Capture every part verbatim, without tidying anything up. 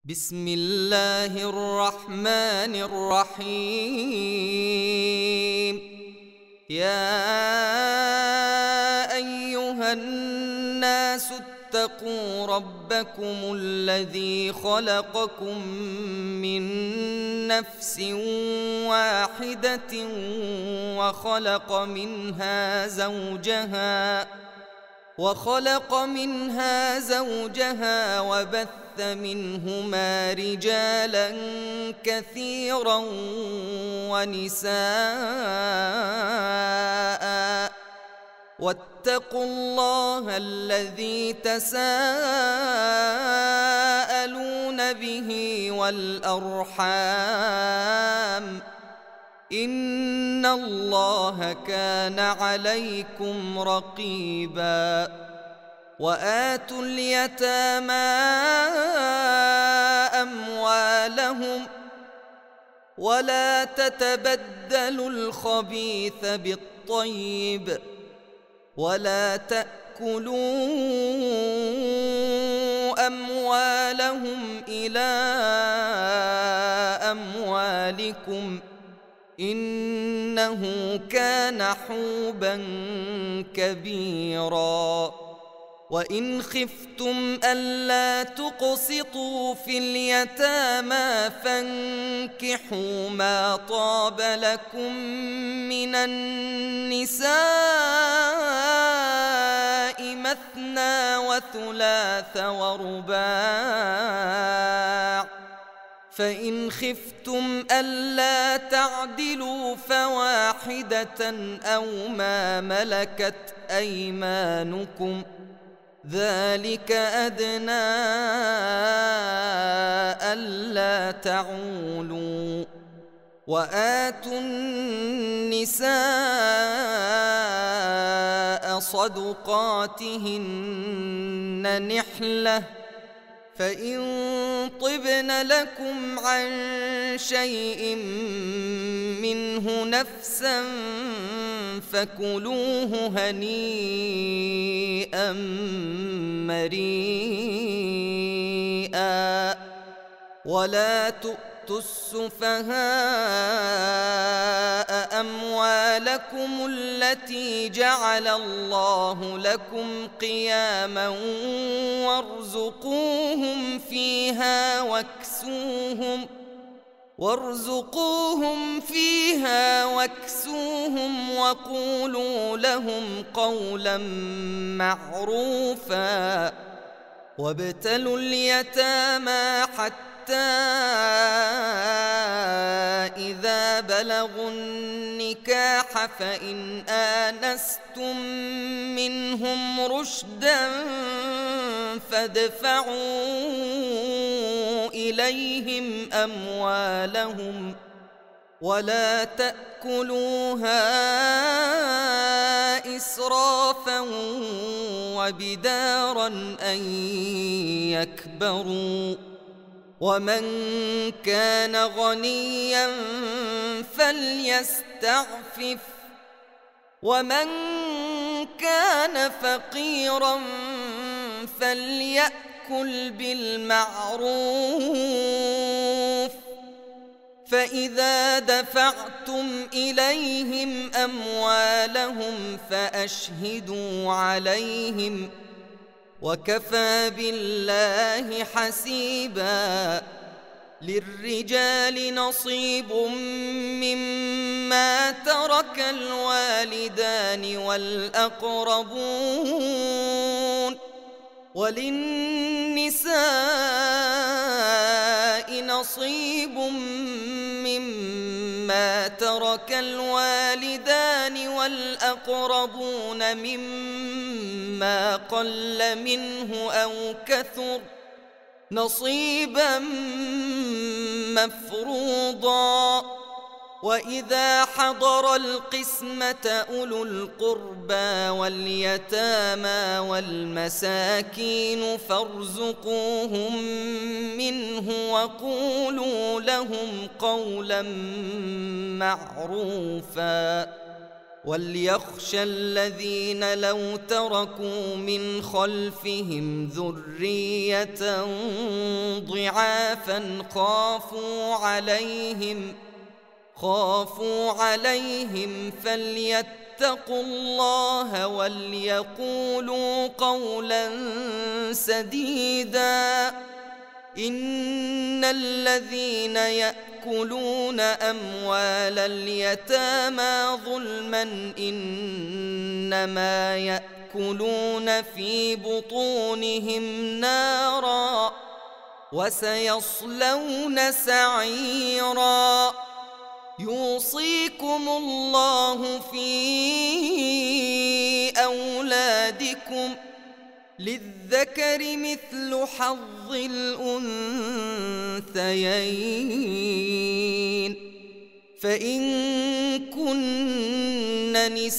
بسم الله الرحمن الرحيم. يا أيها الناس اتقوا ربكم الذي خلقكم من نفس واحدة وخلق منها زوجها وخلق منها زوجها وبث منهما رجالا كثيرا ونساء، واتقوا الله الذي تساءلون به والأرحام، إن الله كان عليكم رقيبا. وآتوا اليتامى أموالهم ولا تتبدلوا الخبيث بالطيب ولا تأكلوا أموالهم إلى أموالكم إنه كان حوبا كبيرا. وإن خفتم ألا تقسطوا في اليتامى فانكحوا ما طاب لكم من النساء مثنى وثلاث ورباع، فإن خفتم ألا تعدلوا فواحدة أو ما ملكت أيمانكم، ذلك أدنى ألا تعولوا. وآتوا النساء صدقاتهن نحلة، فإن طبن لكم عن شيء منه نفسا فكلوه هنيئا مريئا. ولا تؤتوا السفهاء أموالكم التي جعل الله لكم قياما وارزقوهم فيها واكسوهم وارزقوهم فيها واكسوهم وقولوا لهم قولا معروفا. وابتلوا اليتامى حتى إذا بلغوا النكاح فإن آنستم منهم رشدا فادفعوا إليهم أموالهم ولا تأكلوها إسرافا وبدارا أن يكبروا. ومن كان غنيا فليستعفف، ومن كان فقيرا فليأكل بالمعروف. فإذا دفعتم إليهم أموالهم فأشهدوا عليهم، وكفى بالله حسيبا. للرجال نصيب مما ترك الوالدان والأقربون، وللنساء نصيب مما ترك الوالدان والأقربون مما قل منه أو كثر، نصيبا مفروضا. وإذا حضر القسمة أولو القربى واليتامى والمساكين فارزقوهم منه وقولوا لهم قولا معروفا. وليخشى الذين لو تركوا من خلفهم ذرية ضعافا خافوا عليهم خافوا عليهم فليتقوا الله وليقولوا قولا سديدا. إن الذين يأكلون أموال اليتامى ظلما إنما يأكلون في بطونهم نارا وسيصلون سعيرا. يوصيكم الله في أولادكم للذكر مثل حظ الأنثيين، فإن كن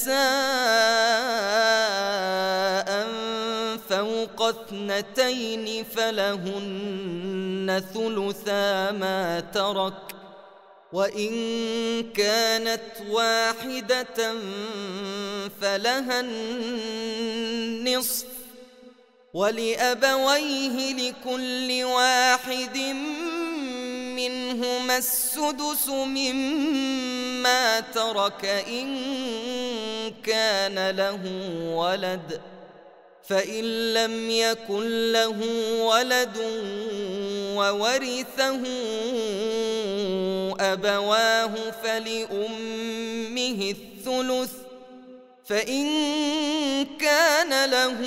نساء فوق اثنتين فلهن ثلثا ما ترك، وإن كانت واحدة فلها النصف، ولأبويه لكل واحد منهما السدس مما ترك إن كان له ولد، فإن لم يكن له ولد وورثه أبواه فلأمه الثلث، فإن كان له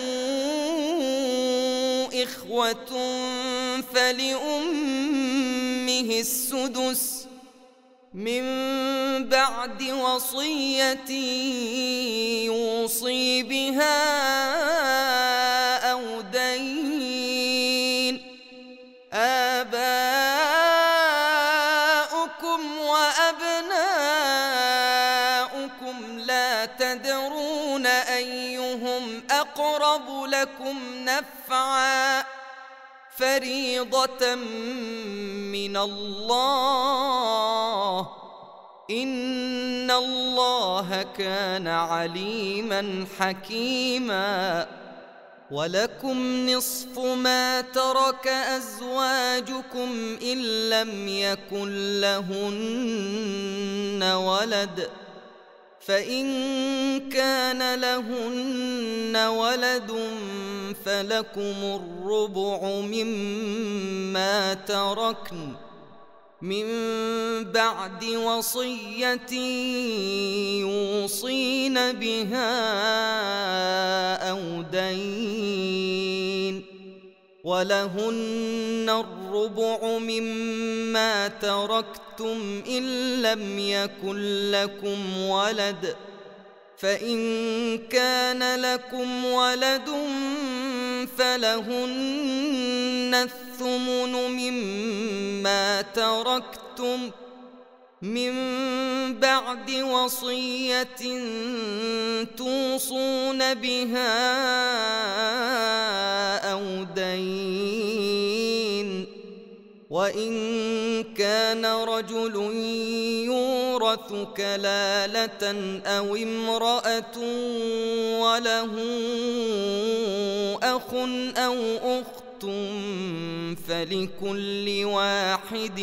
إخوة فلأمه السدس من بعد وصية يوصي بها أو دين. آباؤكم وأبناؤكم لا تدرون أيهم أقرب لكم نفعا فريضة من الله، إن الله كان عليما حكيما. ولكم نصف ما ترك أزواجكم إن لم يكن لهن ولد، فإن كان لهن ولد فلكم الربع مما تركن من بعد وصية يوصين بها أو دين، ولهن الربع مما تركتم إن لم يكن لكم ولد، فإن كان لكم ولد فلهن الثمن مما تركتم من بعد وصية توصون بها أو دين. وإن كان رجل يورث كلالة أو امرأة وله أخ أو أخت فلكل واحد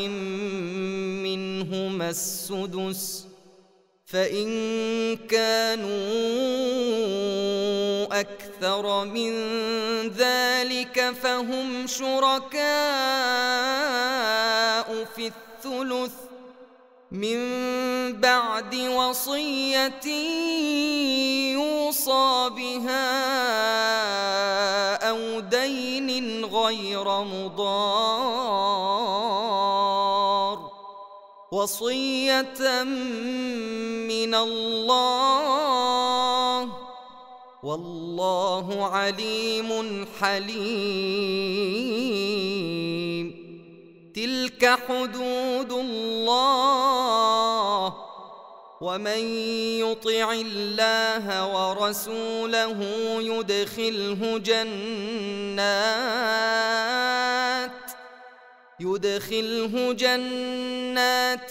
منهما السدس، فإن كانوا أكثر من ذلك فهم شركاء في الثلث من بعد وصية يوصى بها أو دين غير مضار، وصية من الله، والله عليم حليم. تلك حدود الله، ومن يطع الله ورسوله يدخله جنات يدخله جنات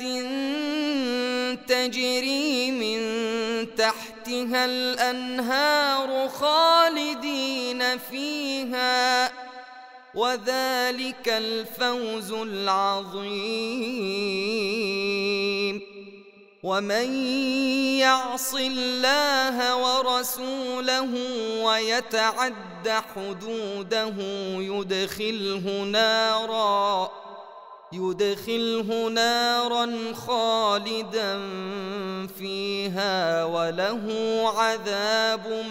تجري من تحتها الأنهار خالدين فيها، وذلك الفوز العظيم. ومن يعص الله ورسوله ويتعد حدوده يدخله نارا يدخله نارا خالدا فيها وله عذاب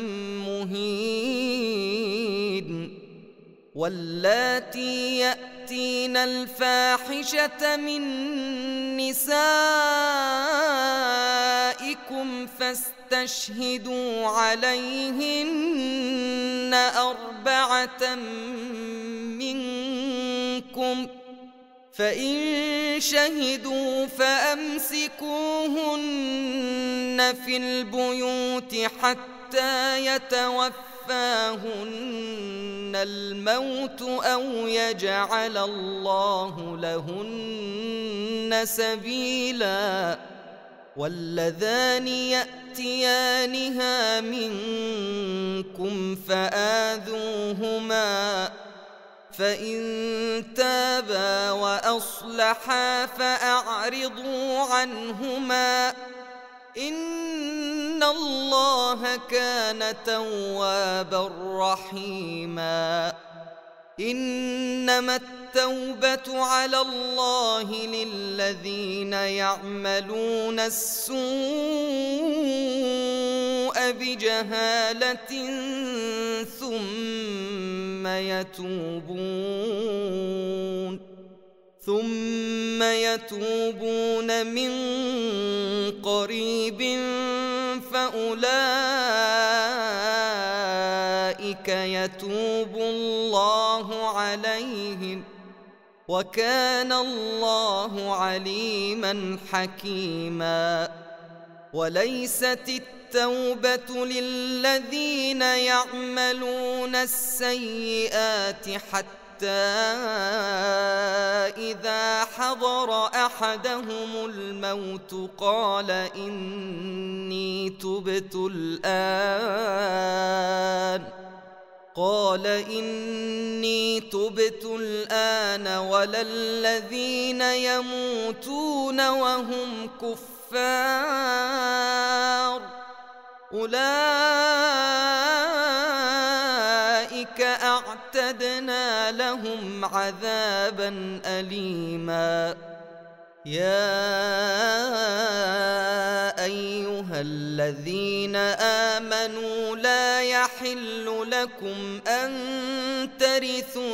مهين. واللاتي يأتين الفاحشة من نسائكم فاستشهدوا عليهن أربعة منكم، فإن شهدوا فأمسكوهن في البيوت حتى يتوفاهن الموت أو يجعل الله لهن سبيلا. واللذان يأتيانها منكم فآذوهما، فإن تابا وأصلحا فأعرضوا عنهما، إن الله كان توابا رحيما. إنما التوبة على الله للذين يعملون السوء بجهالة ثم يتوبون ثم يتوبون من قريب فأولئك يتوب الله عليهم، وكان الله عليما حكيما. وليست التوبة للذين يعملون السيئات حتى إذا حضر أحدهم الموت قال إني تبت الآن قال إني تبت الآن ولا الذين يموتون وهم كفار، أولئك أعتدنا لهم عذابا أليما. يا أيها الذين آمنوا لا يحل لكم أن ترثوا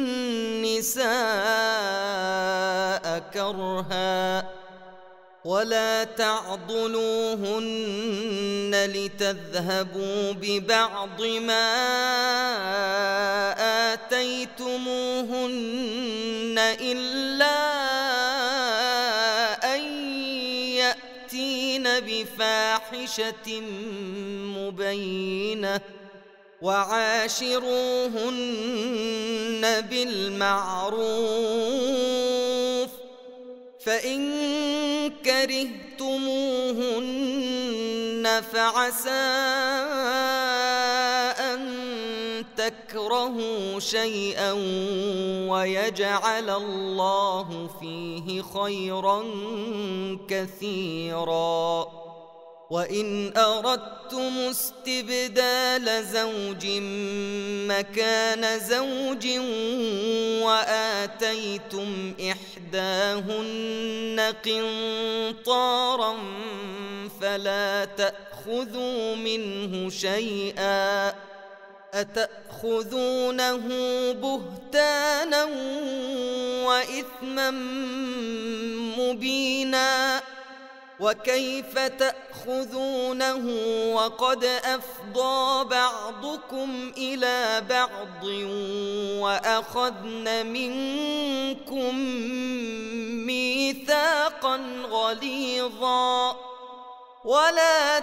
النساء كرها ولا تعضلوهن لتذهبوا ببعض ما آتيتموهن إلا أن يأتين بفاحشة مبينة، وعاشروهن بالمعروف، فإن كرهتموهن فعسى أن تكرهوا شيئا ويجعل الله فيه خيرا كثيرا. وإن أردتم استبدال زوج مكان زوج وآتيتم إحداهن قنطارا فلا تأخذوا منه شيئا، أتأخذونه بهتانا وإثما مبينا، وكيف تأخذونه وقد أفضى بعضكم إلى بعض وأخذن منكم ميثاقا غليظا. ولا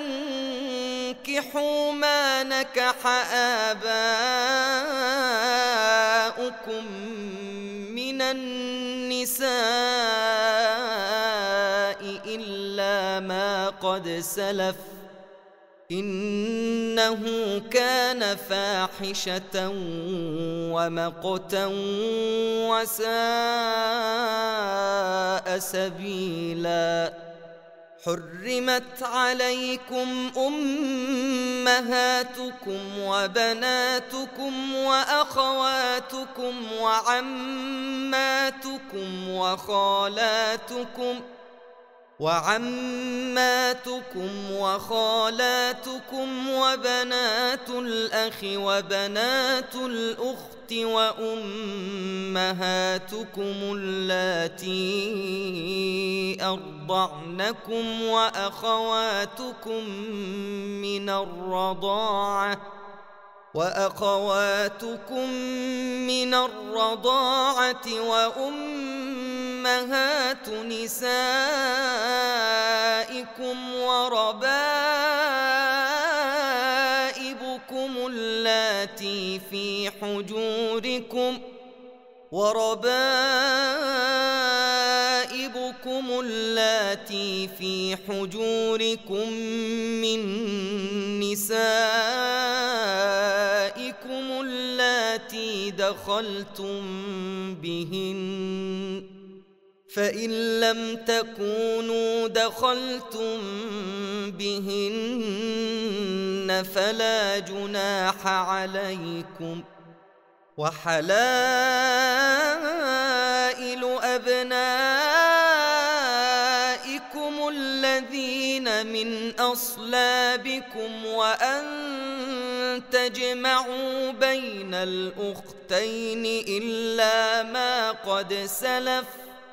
تنكحوا ما نكح آباؤكم من النساء إلا ما قد سلف إنه كان فاحشة ومقتا وساء سبيلا. حرمت عليكم أمهاتكم وبناتكم وأخواتكم وعماتكم وخالاتكم وعماتكم وخالاتكم وبنات الأخ وبنات الأخت وأمهاتكم اللاتي أرضعنكم وأخواتكم من الرضاعة وأخواتكم من الرضاعة وأمهات نسائكم وربائبكم اللاتي في حجوركم وربائبكم اللاتي في حجوركم من نسائكم اللاتي دخلتم بهن فإن لم تكونوا دخلتم بهن فلا جناح عليكم. وحلائل أبنائكم الذين من أصلابكم وأن تجمعوا بين الأختين إلا ما قد سلف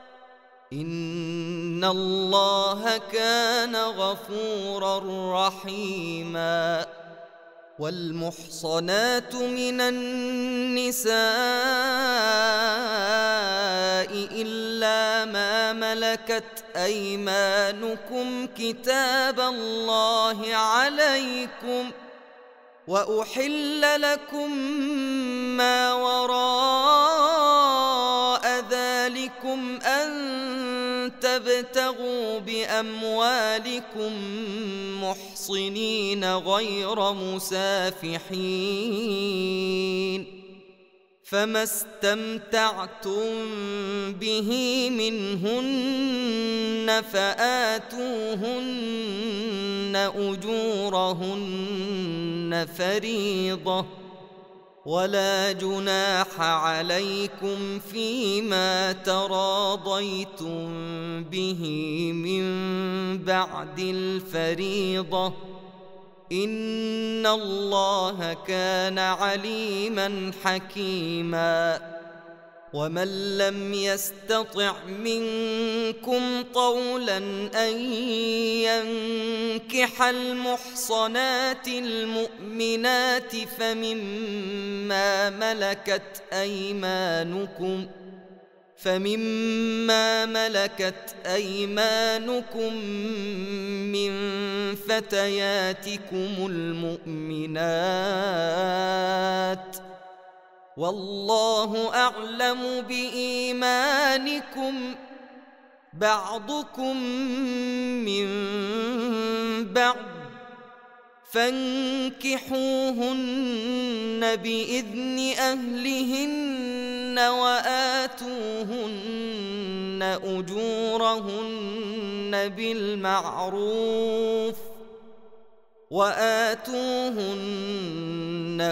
إن الله كان غفورا رحيما. والمحصنات من النساء إلا ما ملكت أيمانكم كتاب الله عليكم وأحل لكم ما وراء ذلكم أن تبتغوا بأموالكم محصنين غير مسافحين فما استمتعتم به منهن فآتوهن أجورهن فريضة ولا جناح عليكم فيما تراضيتم به من بعد الفريضة إن الله كان عليما حكيما. ومن لم يستطع منكم طولا أن ينكح المحصنات المؤمنات فمما ملكت أيمانكم فمما ملكت أيمانكم من فتياتكم المؤمنات والله أعلم بإيمانكم بعضكم من بعض فانكحوهن بإذن أهلهن وآتوهن أجورهن بالمعروف وآتوهن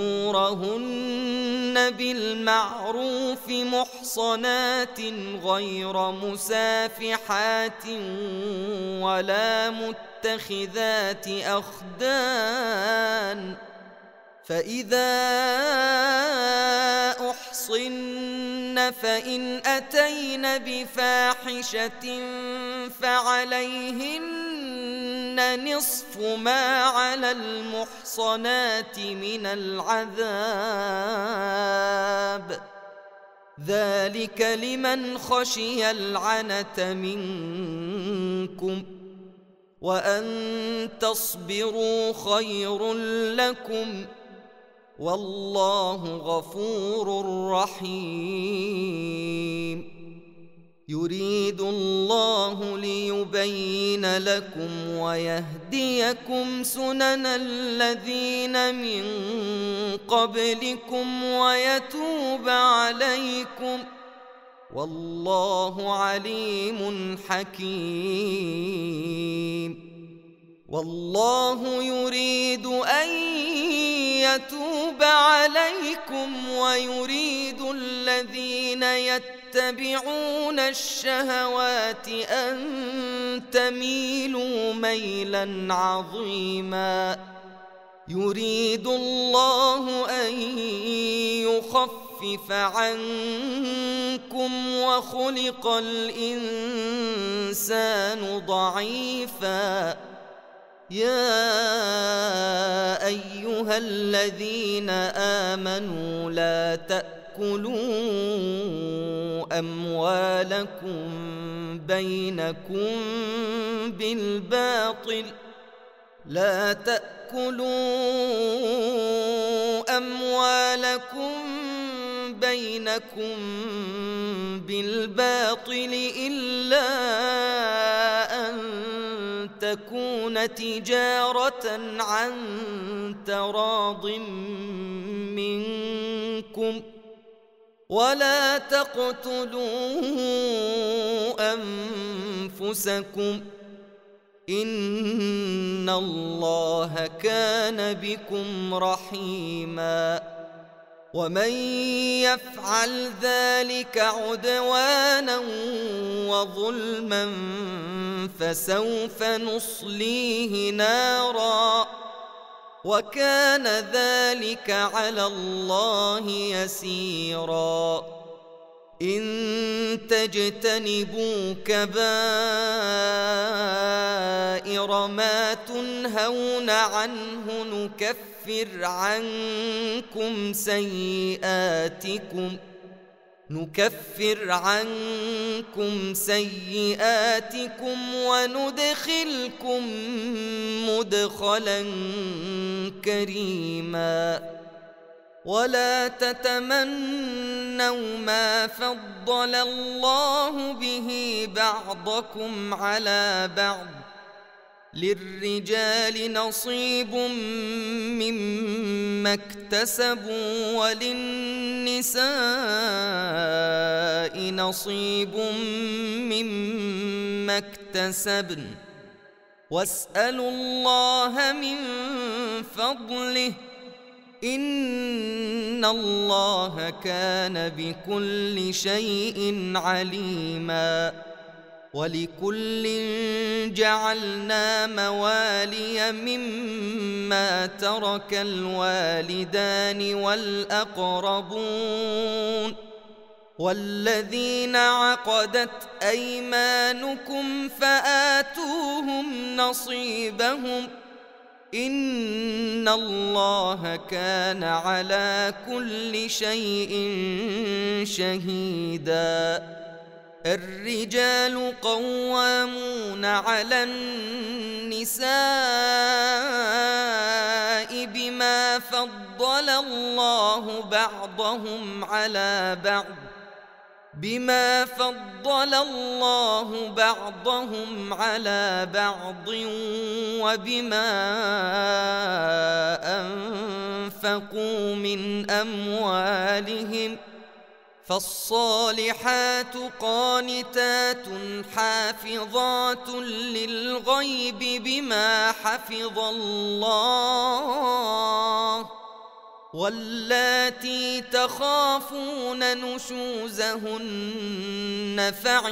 أجورهن بالمعروف محصنات غير مسافحات ولا متخذات أخدان فإذا أحصن فإن أتين بفاحشة فعليهن نصف ما على المحصنات من العذاب ذلك لمن خشي العنة منكم وأن تصبروا خير لكم والله غفور رحيم. يريد الله ليبين لكم ويهديكم سنن الذين من قبلكم ويتوب عليكم، والله عليم حكيم. والله يريد أن يتوب عليكم ويريد الذين يتبعون الشهوات أن تميلوا ميلا عظيما. يريد الله أن يخفف عنكم وخلق الإنسان ضعيفا. يا أيها الذين آمنوا لا تأكلوا أموالكم بينكم بالباطل لا تأكلوا أموالكم بينكم بالباطل إلا أن تكون تجارة عن تراض منكم، ولا تقتلوا أنفسكم إن الله كان بكم رحيما. ومن يفعل ذلك عدوانا وظلما فسوف نصليه نارا، وكان ذلك على الله يسيرا. إن تجتنبوا كبائر ما تنهون عنه نكفر عنكم سيئاتكم نكفر عنكم سيئاتكم وندخلكم مدخلا كريما. ولا تتمنوا ما فضل الله به بعضكم على بعض، للرجال نصيب مما اكتسبوا وللنساء نصيب مما اكتسبن، واسألوا الله من فضله إن الله كان بكل شيء عليما. ولكل جعلنا موالي مما ترك الوالدان والأقربون والذين عقدت أيمانكم فآتوهم نصيبهم إن الله كان على كل شيء شهيدا. الرجال قوامون على النساء بما فضل الله بعضهم على بعض بما فضل الله بعضهم على بعض وبما أنفقوا من أموالهم، فالصالحات قانتات حافظات للغيب بما حفظ الله، واللاتي تخافون نشوزهن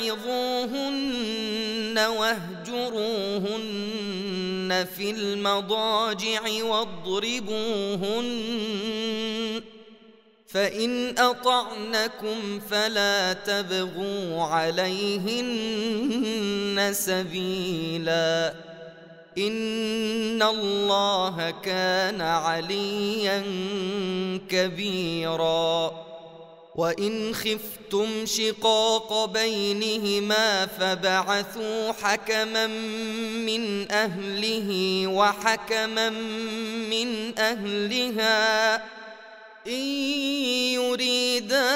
فعظوهن واهجروهن في المضاجع واضربوهن، فإن أطعنكم فلا تبغوا عليهن سبيلا إن الله كان عليا كبيرا. وإن خفتم شقاق بينهما فبعثوا حكما من أهله وحكما من أهلها إن يريدا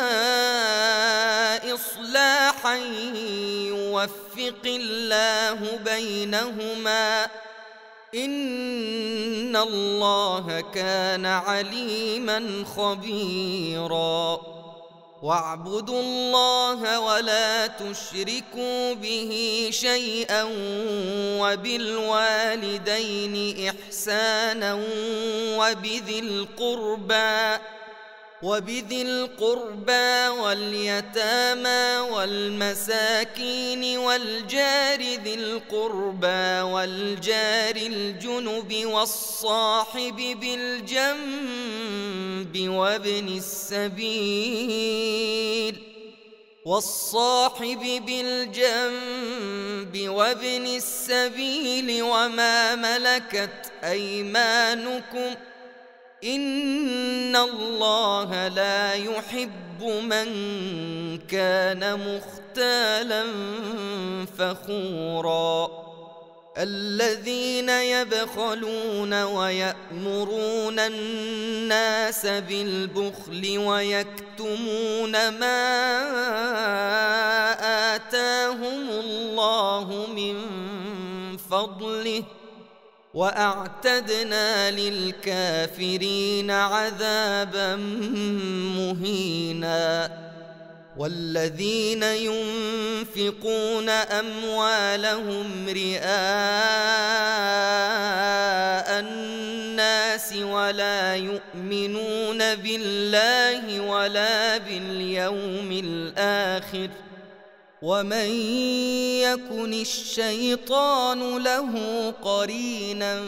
إصلاحا يوفق الله بينهما إن الله كان عليما خبيرا واعبدوا الله ولا تشركوا به شيئا وبالوالدين إحسانا وبذي القربى وبذي القربى واليتامى والمساكين والجار ذي القربى والجار الجنب والصاحب بالجنب وابن السبيل والصاحب بالجنب وابن السبيل وما ملكت أيمانكم إن الله لا يحب من كان مختالا فخورا الذين يبخلون ويأمرون الناس بالبخل ويكتمون ما آتاهم الله من فضله وأعتدنا للكافرين عذابا مهينا والذين ينفقون أموالهم رئاء الناس ولا يؤمنون بالله ولا باليوم الآخر ومن يكن الشيطان له قرينا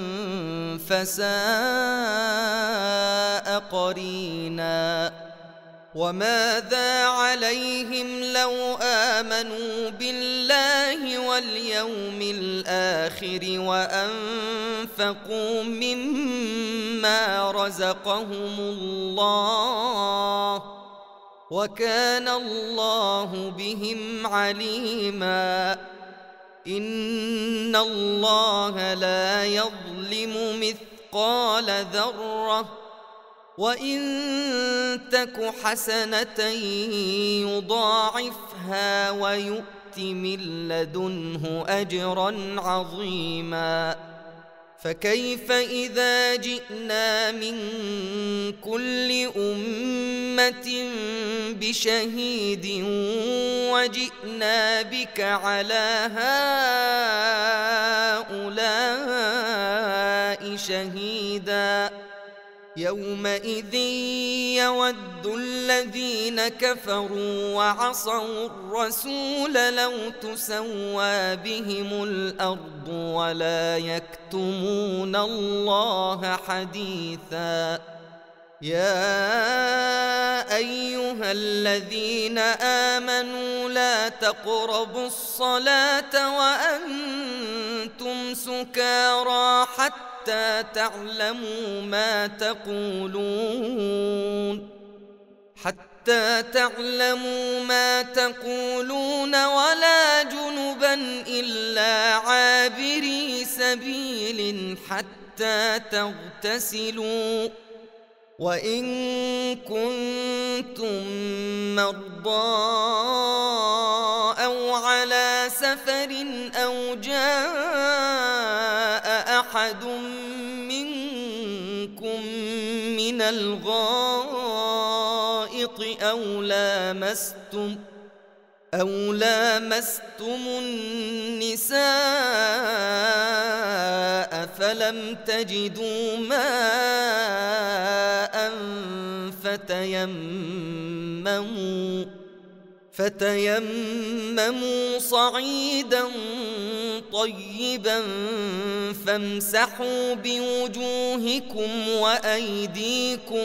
فساء قرينا وماذا عليهم لو آمنوا بالله واليوم الآخر وأنفقوا مما رزقهم الله وكان الله بهم عليما إن الله لا يظلم مثقال ذرة وإن تك حسنة يضاعفها ويؤت من لدنه أجرا عظيما فكيف إذا جئنا من كل أمة بشهيد وجئنا بك على هؤلاء شهيدا يومئذ يود الذين كفروا وعصوا الرسول لو تسوى بهم الأرض ولا يكتمون الله حديثا يا أيها الذين آمنوا لا تقربوا الصلاة وأنتم سكارى حتى حتى تعلموا ما تقولون حتى تعلموا ما تقولون ولا جنبا إلا عابري سبيل حتى تغتسلوا وإن كنتم مرضى أو على سفر أو جاء أحد منكم من الغائط أو لامستم أو لامستم النساء فلم تجدوا ماء فتيمموا فتيمموا صعيدا طيبا فامسحوا بوجوهكم وأيديكم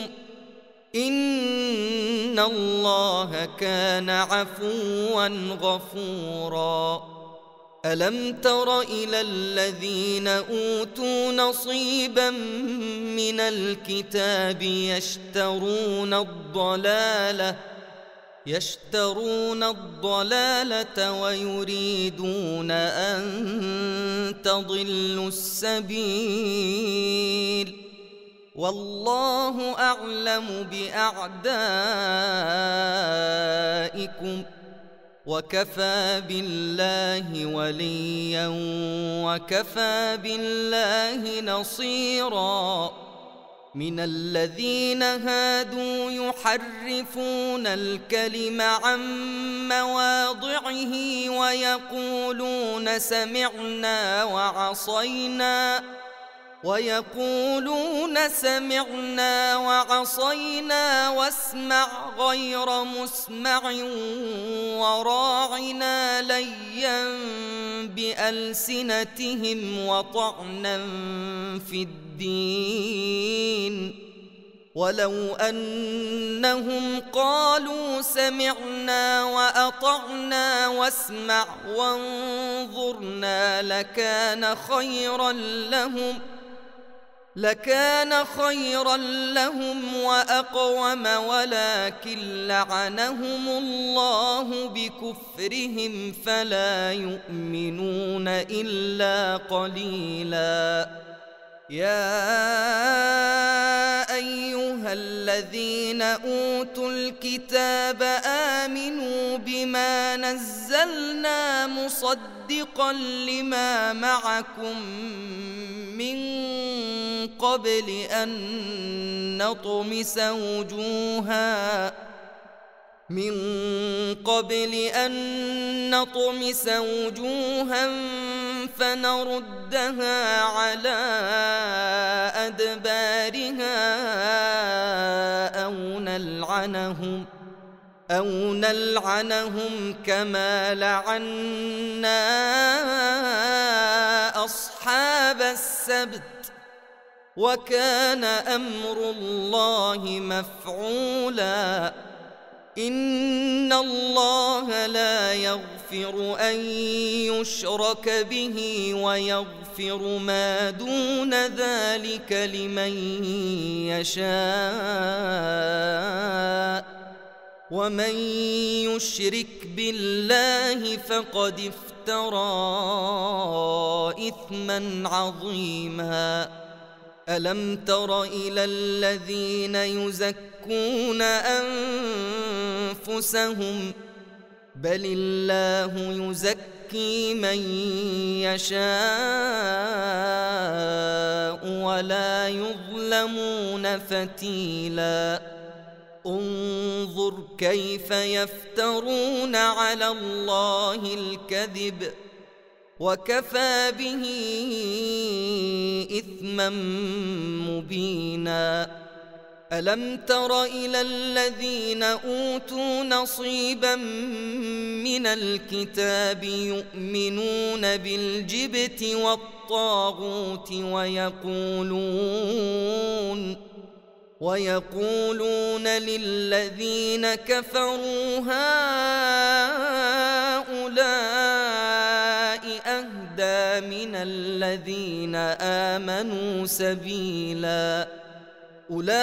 إن الله كان عفوا غفورا ألم تر إلى الذين أوتوا نصيبا من الكتاب يشترون الضلالة يشترون الضلالة ويريدون أن تضلوا السبيل والله أعلم بأعدائكم وكفى بالله وليا وكفى بالله نصيرا من الذين هادوا يحرفون الكلم عن مواضعه ويقولون سمعنا وعصينا ويقولون سمعنا وعصينا واسمع غير مسمع وراعنا ليا بألسنتهم وطعنا في الدين ولو أنهم قالوا سمعنا وأطعنا واسمع وانظرنا لكان خيرا لهم لكان خيرا لهم وأقوم ولكن لعنهم الله بكفرهم فلا يؤمنون إلا قليلا يا أيها الذين أوتوا الكتاب آمنوا بما نزلنا مصدقا لما معكم من قبل أن نطمس وجوها من قبل أن نطمس وجوها فنردها على أدبارها أو نلعنهم أو نلعنهم كما لعنا أصحاب السبت وكان أمر الله مفعولا إن الله لا يغفر أن يشرك به ويغفر ما دون ذلك لمن يشاء ومن يشرك بالله فقد افترى إثما عظيما ألم تر إلى الذين يزكون أنفسهم بل الله يزكي من يشاء ولا يظلمون فتيلا انظر كيف يفترون على الله الكذب وكفى به إثما مبينا ألم تر إلى الذين أوتوا نصيبا من الكتاب يؤمنون بالجبت والطاغوت ويقولون ويقولون للذين كفروا هؤلاء أهدى من الذين آمنوا سبيلا أولئك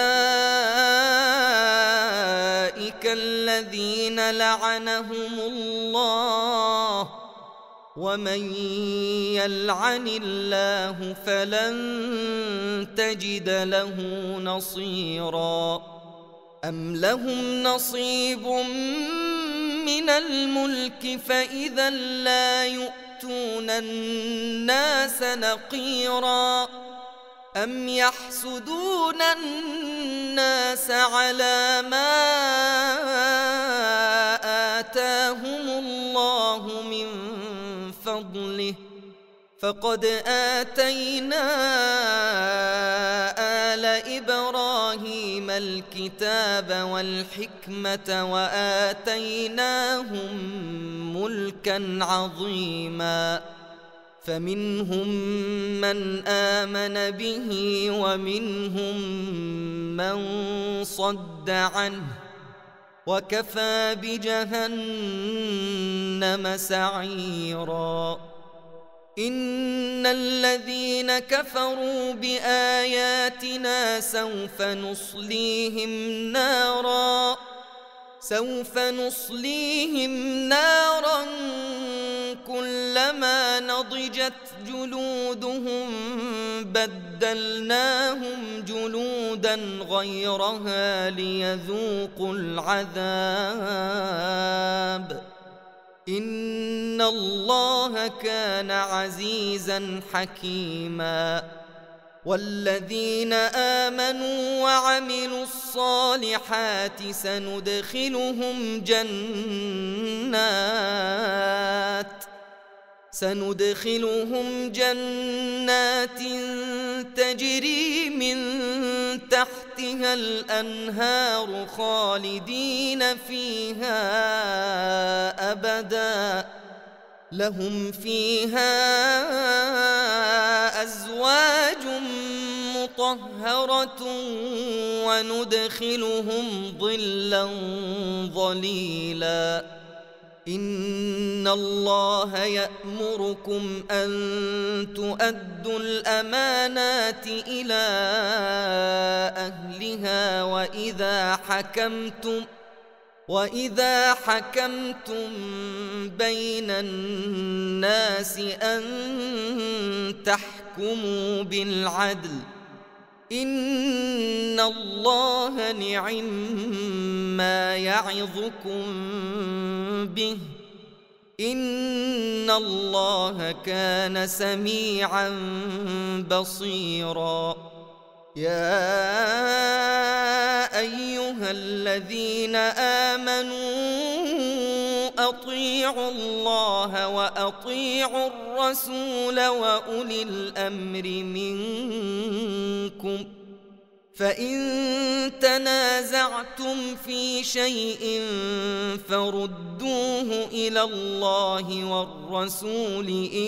الذين لعنهم الله ومن يلعن الله فلن تجد له نصيرا أم لهم نصيب من الملك فإذا لا يؤتون الناس نقيرا أم يحسدون الناس على ما آتاهم الله من فضله فقد آتينا آل إبراهيم الكتاب والحكمة وآتيناهم ملكا عظيما فمنهم من آمن به ومنهم من صد عنه وكفى بجهنم سعيرا إن الذين كفروا بآياتنا سوف نصليهم نارا سوف نصليهم نارا كلما نضجت جلودهم بدلناهم جلودا غيرها ليذوقوا العذاب إن الله كان عزيزا حكيما والذين آمنوا وعملوا الصالحات سندخلهم جنات سندخلهم جنات تجري من تحتها الأنهار خالدين فيها أبدا لهم فيها أزواج مطهرة وندخلهم ظلا ظليلا إن الله يأمركم أن تؤدوا الأمانات إلى أهلها وإذا حكمتم وإذا حكمتم بين الناس أن تحكموا بالعدل إن الله نعم ما يعظكم به إن الله كان سميعا بصيرا يا أيها الذين آمنوا أطيعوا الله وأطيعوا الرسول وأولي الأمر منكم فإن تنازعتم في شيء فردوه إلى الله والرسول إن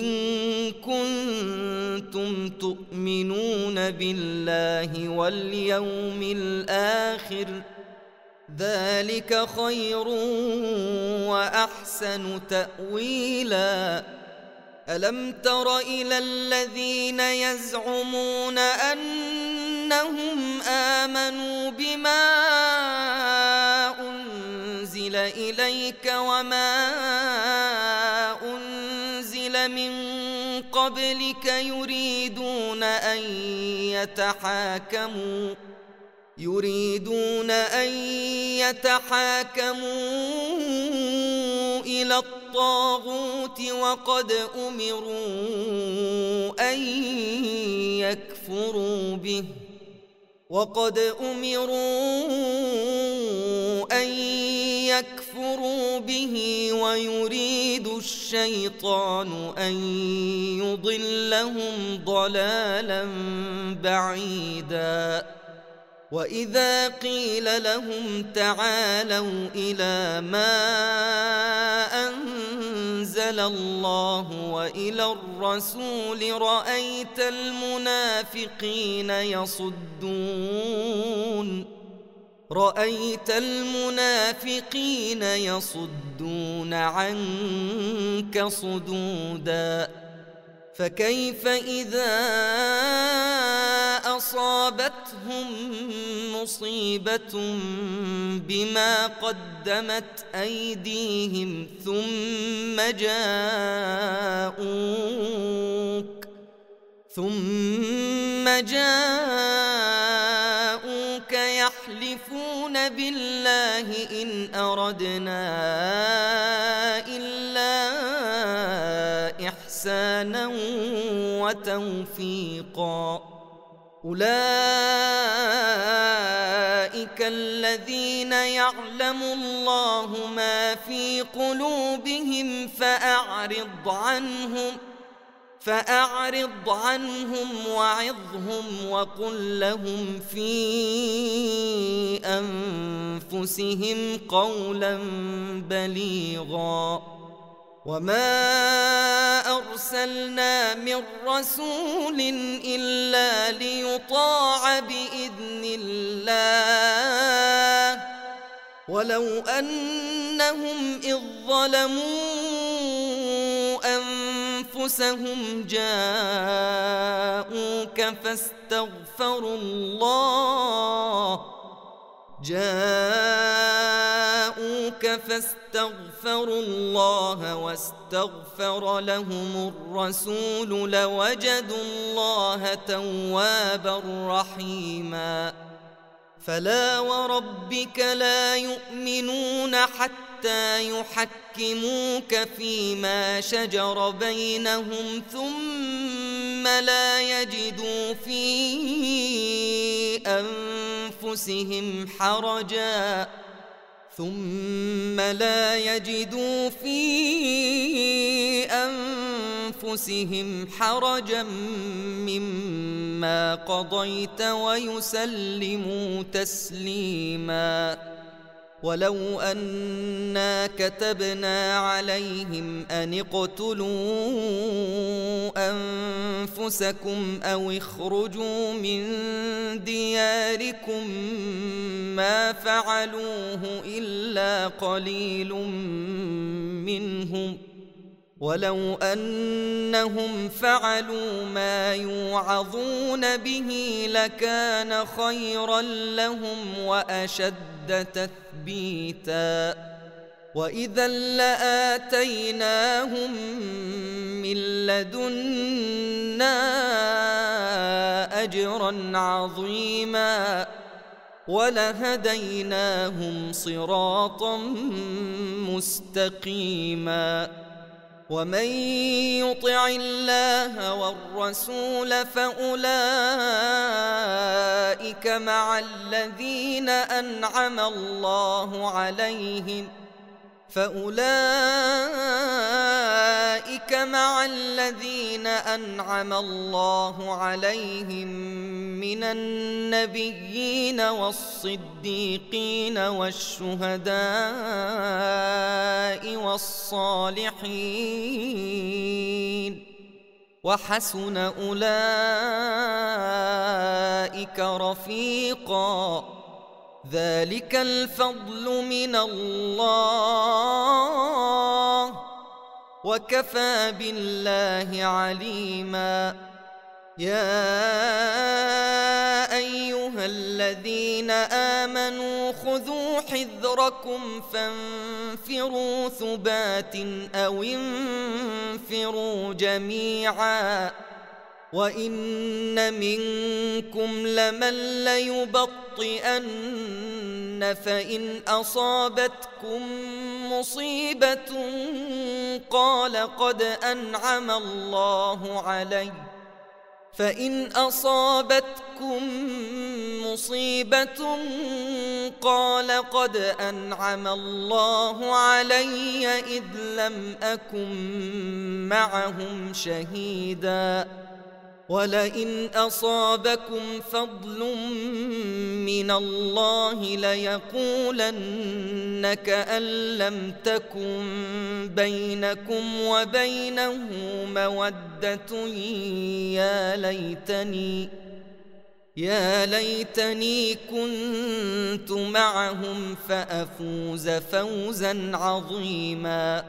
كنتم تؤمنون بالله واليوم الآخر ذلك خير وأحسن تأويلا ألم تر إلى الذين يزعمون أنهم آمنوا بما أنزل إليك وما أنزل من قبلك يريدون أن يتحاكموا يريدون أن يتحاكموا إلى الطاغوت وقد أمروا أن يكفروا به وقد أمروا أن يكفروا به ويريد الشيطان أن يضلهم ضلالا بعيدا وإذا قيل لهم تعالوا إلى ما أنزل الله وإلى الرسول رأيت المنافقين يصدون رأيت المنافقين يصدون عنك صدودا فكيف إذا أصابتهم مصيبة بما قدمت أيديهم ثم جاءوك ثم جاءوك يحلفون بالله إن أردنا إلا إحسانا وتوفيقا أولئك الذين يعلم الله ما في قلوبهم فأعرض عنهم فأعرض عنهم وعظهم وقل لهم في أنفسهم قولا بليغا وما أرسلنا من رسول إلا ليطاع بإذن الله ولو أنهم إذ ظلموا أنفسهم جاءوك فاستغفروا الله جاءوك جاءوك فاستغفروا الله واستغفر لهم الرسول لوجدوا الله توابا رحيما فلا وربك لا يؤمنون حتى يحكموك فيما شجر بينهم ثم لا يجدوا في أنفسهم حرجا ثم لا يجدوا في أنفسهم حرجا مما قضيت ويسلموا تسليما ولو أنا كتبنا عليهم أن اقتلوا أنفسكم أو اخرجوا من دياركم ما فعلوه إلا قليل منهم ولو أنهم فعلوا ما يوعظون به لكان خيرا لهم وأشد تثبيتا وإذا لآتيناهم من لدنا أجرا عظيما ولهديناهم صراطا مستقيما ومن يطع الله والرسول فأولئك مع الذين أنعم الله عليهم فأولئك مع الذين أنعم الله عليهم من النبيين والصديقين والشهداء والصالحين وحسن أولئك رفيقا ذلك الفضل من الله وكفى بالله عليما يا أيها الذين آمنوا خذوا حذركم فانفروا ثبات أو انفروا جميعا وإن منكم لمن ليبطئن فإن أصابتكم مصيبة قال قد أنعم الله علي فإن أصابتكم مصيبة قال قد أنعم الله علي إذ لم أكن معهم شهيدا ولئن أصابكم فضل من الله ليقولن كأن لم تكن بينكم وبينه مودة يا ليتني يا ليتني كنت معهم فأفوز فوزا عظيما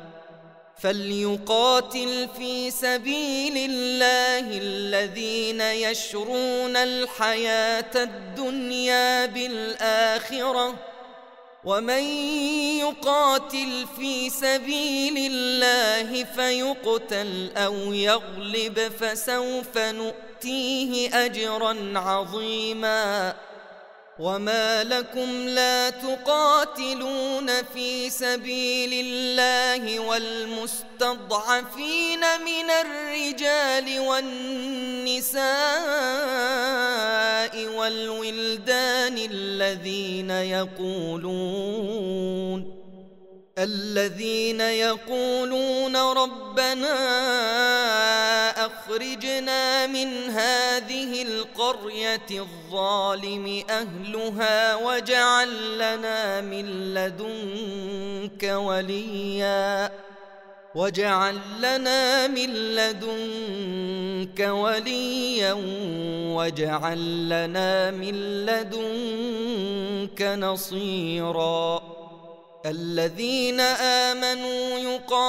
فليقاتل في سبيل الله الذين يشرون الحياة الدنيا بالآخرة ومن يقاتل في سبيل الله فيقتل أو يغلب فسوف نؤتيه أجرا عظيما وما لكم لا تقاتلون في سبيل الله والمستضعفين من الرجال والنساء والولدان الذين يقولون الذين يقولون ربنا أخرجنا من هذه القرية الظالم أهلها واجعل لنا من لدنك وليا واجعل لنا من لدنك وليا واجعل لنا من لدنك نصيرا الذين آمنوا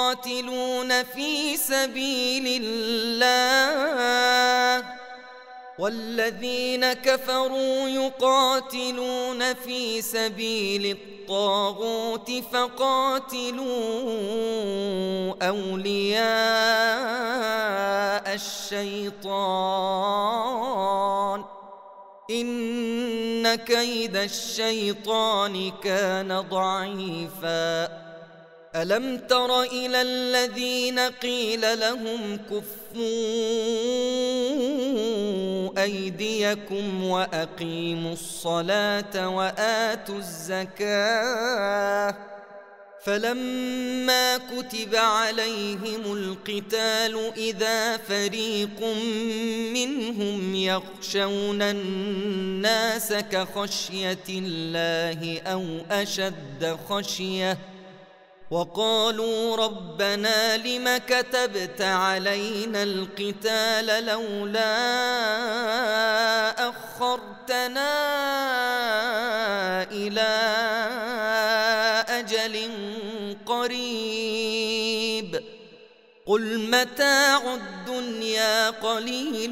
يقاتلون في سبيل الله والذين كفروا يقاتلون في سبيل الطاغوت فقاتلوا أولياء الشيطان إن كيد الشيطان كان ضعيفا ألم تر إلى الذين قيل لهم كفوا أيديكم وأقيموا الصلاة وآتوا الزكاة فلما كتب عليهم القتال إذا فريق منهم يخشون الناس كخشية الله أو أشد خشية وقالوا ربنا لم كتبت علينا القتال لولا أخرتنا إلى أجل قريب قل متاع الدنيا قليل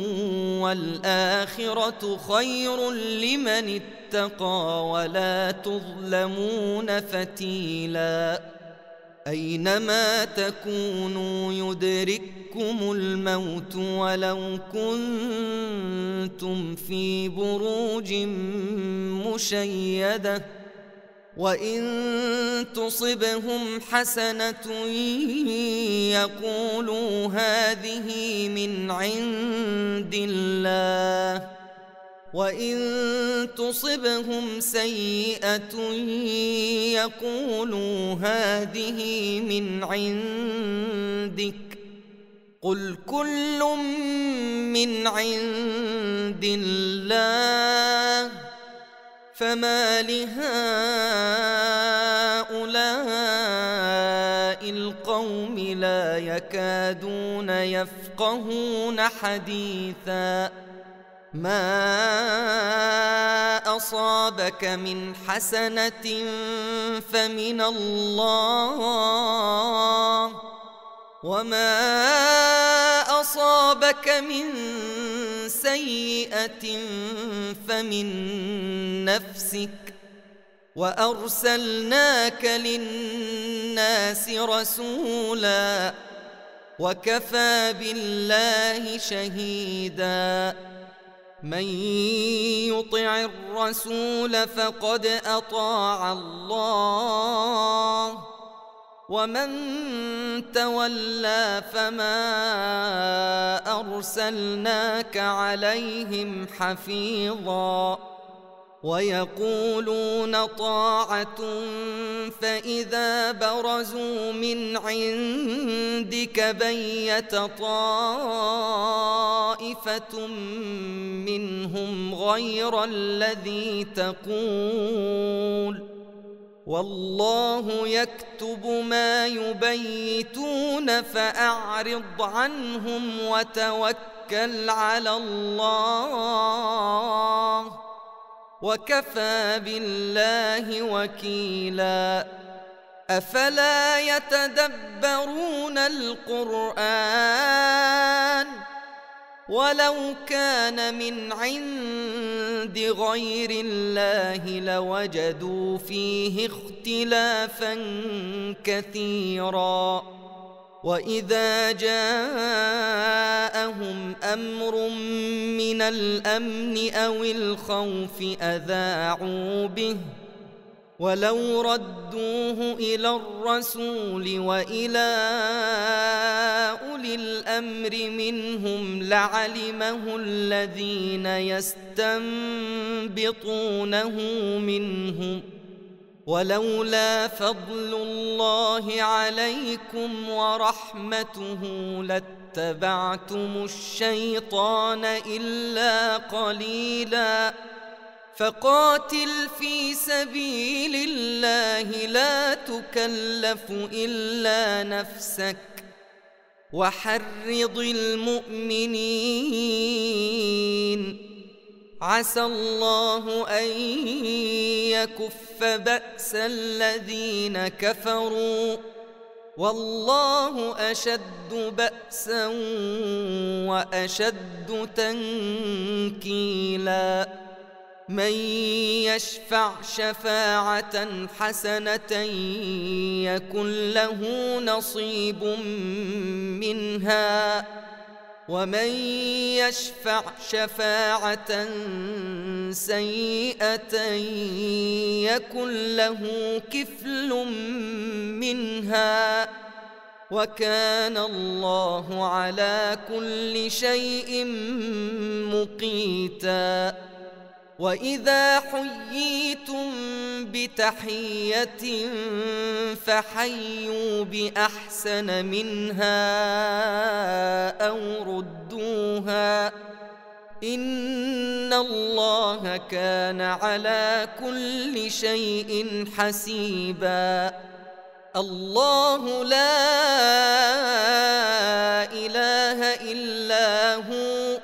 والآخرة خير لمن اتقى ولا تظلمون فتيلا أينما تكونوا يدرككم الموت ولو كنتم في بروج مشيدة وإن تصبهم حسنة يقولوا هذه من عند الله وإن تصبهم سيئة يقولوا هذه من عندك قل كل من عند الله فما لهؤلاء القوم لا يكادون يفقهون حديثا ما أصابك من حسنة فمن الله وما أصابك من سيئة فمن نفسك وأرسلناك للناس رسولا وكفى بالله شهيدا من يطع الرسول فقد أطاع الله ومن تولى فما أرسلناك عليهم حفيظا ويقولون طاعة فإذا برزوا من عندك بيت طائفة منهم غير الذي تقول والله يكتب ما يبيتون فأعرض عنهم وتوكل على الله وكفى بالله وكيلا أفلا يتدبرون القرآن ولو كان من عند غير الله لوجدوا فيه اختلافا كثيرا وإذا جاءهم أمر من الأمن أو الخوف أذاعوا به ولو ردوه إلى الرسول وإلى أولي الأمر منهم لعلمه الذين يستنبطونه منهم ولولا فضل الله عليكم ورحمته لاتبعتم الشيطان إلا قليلا فقاتل في سبيل الله لا تكلف إلا نفسك وحرض المؤمنين عسى الله أن يكف بأس الذين كفروا والله أشد بأسا وأشد تنكيلا من يشفع شفاعة حسنة يكن له نصيب منها ومن يشفع شفاعة سيئة يكن له كفل منها وكان الله على كل شيء مقيتا وإذا حييتم بتحية فحيوا بأحسن منها أو ردوها إن الله كان على كل شيء حسيبا الله لا إله إلا هو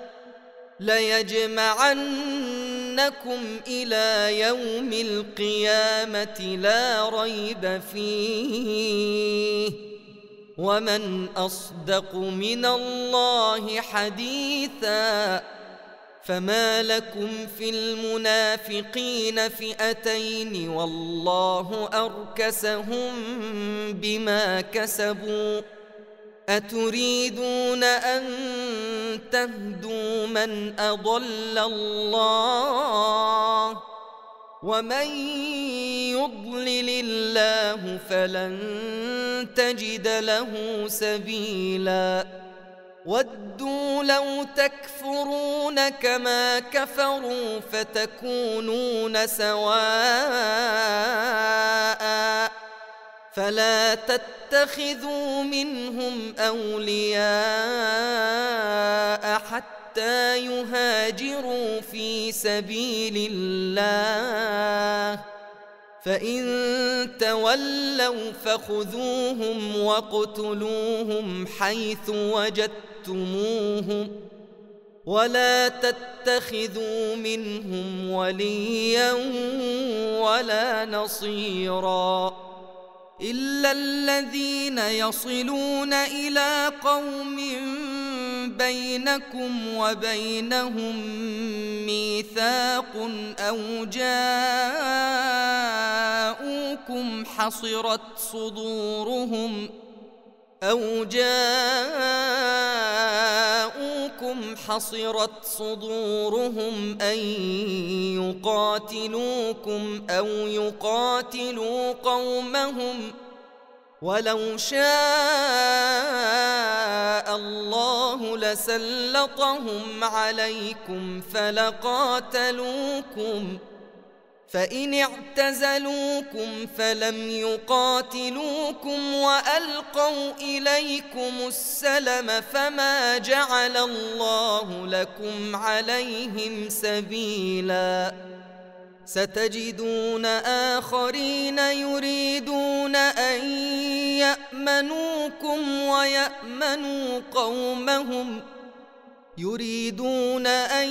ليجمعنكم إلى يوم القيامة لا ريب فيه ومن أصدق من الله حديثا فما لكم في المنافقين فئتين والله أركسهم بما كسبوا أتريدون أن تهدوا من أضل الله ومن يضلل الله فلن تجد له سبيلا ودوا لو تكفرون كما كفروا فتكونون سواء فلا تتخذوا منهم أولياء حتى يهاجروا في سبيل الله فإن تولوا فخذوهم واقتلوهم حيث وجدتموهم ولا تتخذوا منهم وليا ولا نصيرا إلا الذين يصلون إلى قوم بينكم وبينهم ميثاق أو جاءوكم حصرت صدورهم أو جاءوكم حصرت صدورهم أن يقاتلوكم أو يقاتلوا قومهم ولو شاء الله لسلطهم عليكم فلقاتلوكم فإن اعتزلوكم فلم يقاتلوكم وألقوا إليكم السلم فما جعل الله لكم عليهم سبيلا ستجدون آخرين يريدون أن يأمنوكم ويأمنوا قومهم يريدون أن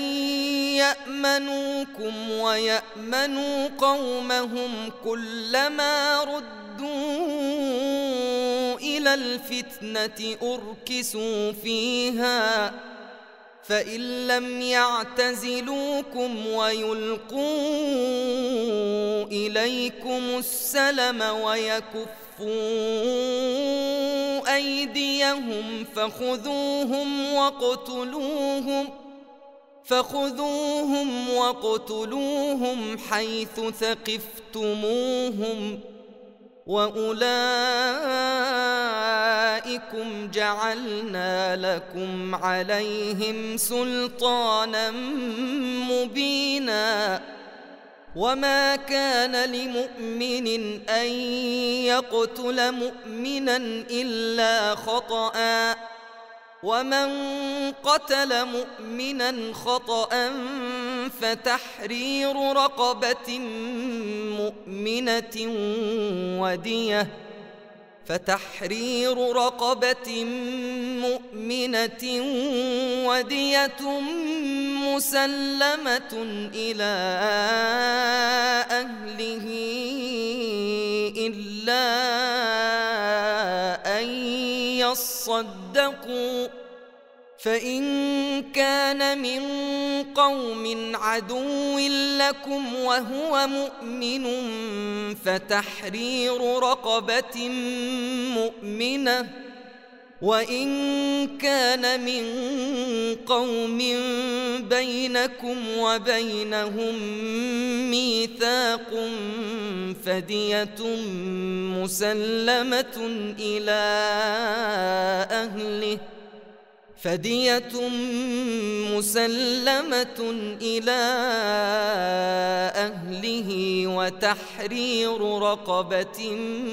يأمنوكم ويأمنوا قومهم كلما ردوا إلى الفتنة أركسوا فيها فإن لم يعتزلوكم ويلقوا إليكم السلم ويكفوا أيديهم فخذوهم واقتلوهم فخذوهم واقتلوهم حيث ثقفتموهم وأولئكم جعلنا لكم عليهم سلطانا مبينا وما كان لمؤمن أن يقتل مؤمنا إلا خطأ ومن قتل مؤمنا خطأ فتحرير رقبة مؤمنة ودية فتحرير رقبة مؤمنة ودية مسلمة إلى أهله إلا يصدقوا فإن كان من قوم عدو لكم وهو مؤمن فتحرير رقبة مؤمنة وإن كان من قوم بينكم وبينهم ميثاق فدية مسلمة إلى أهله فدية مسلمة إلى أهله وتحرير رقبة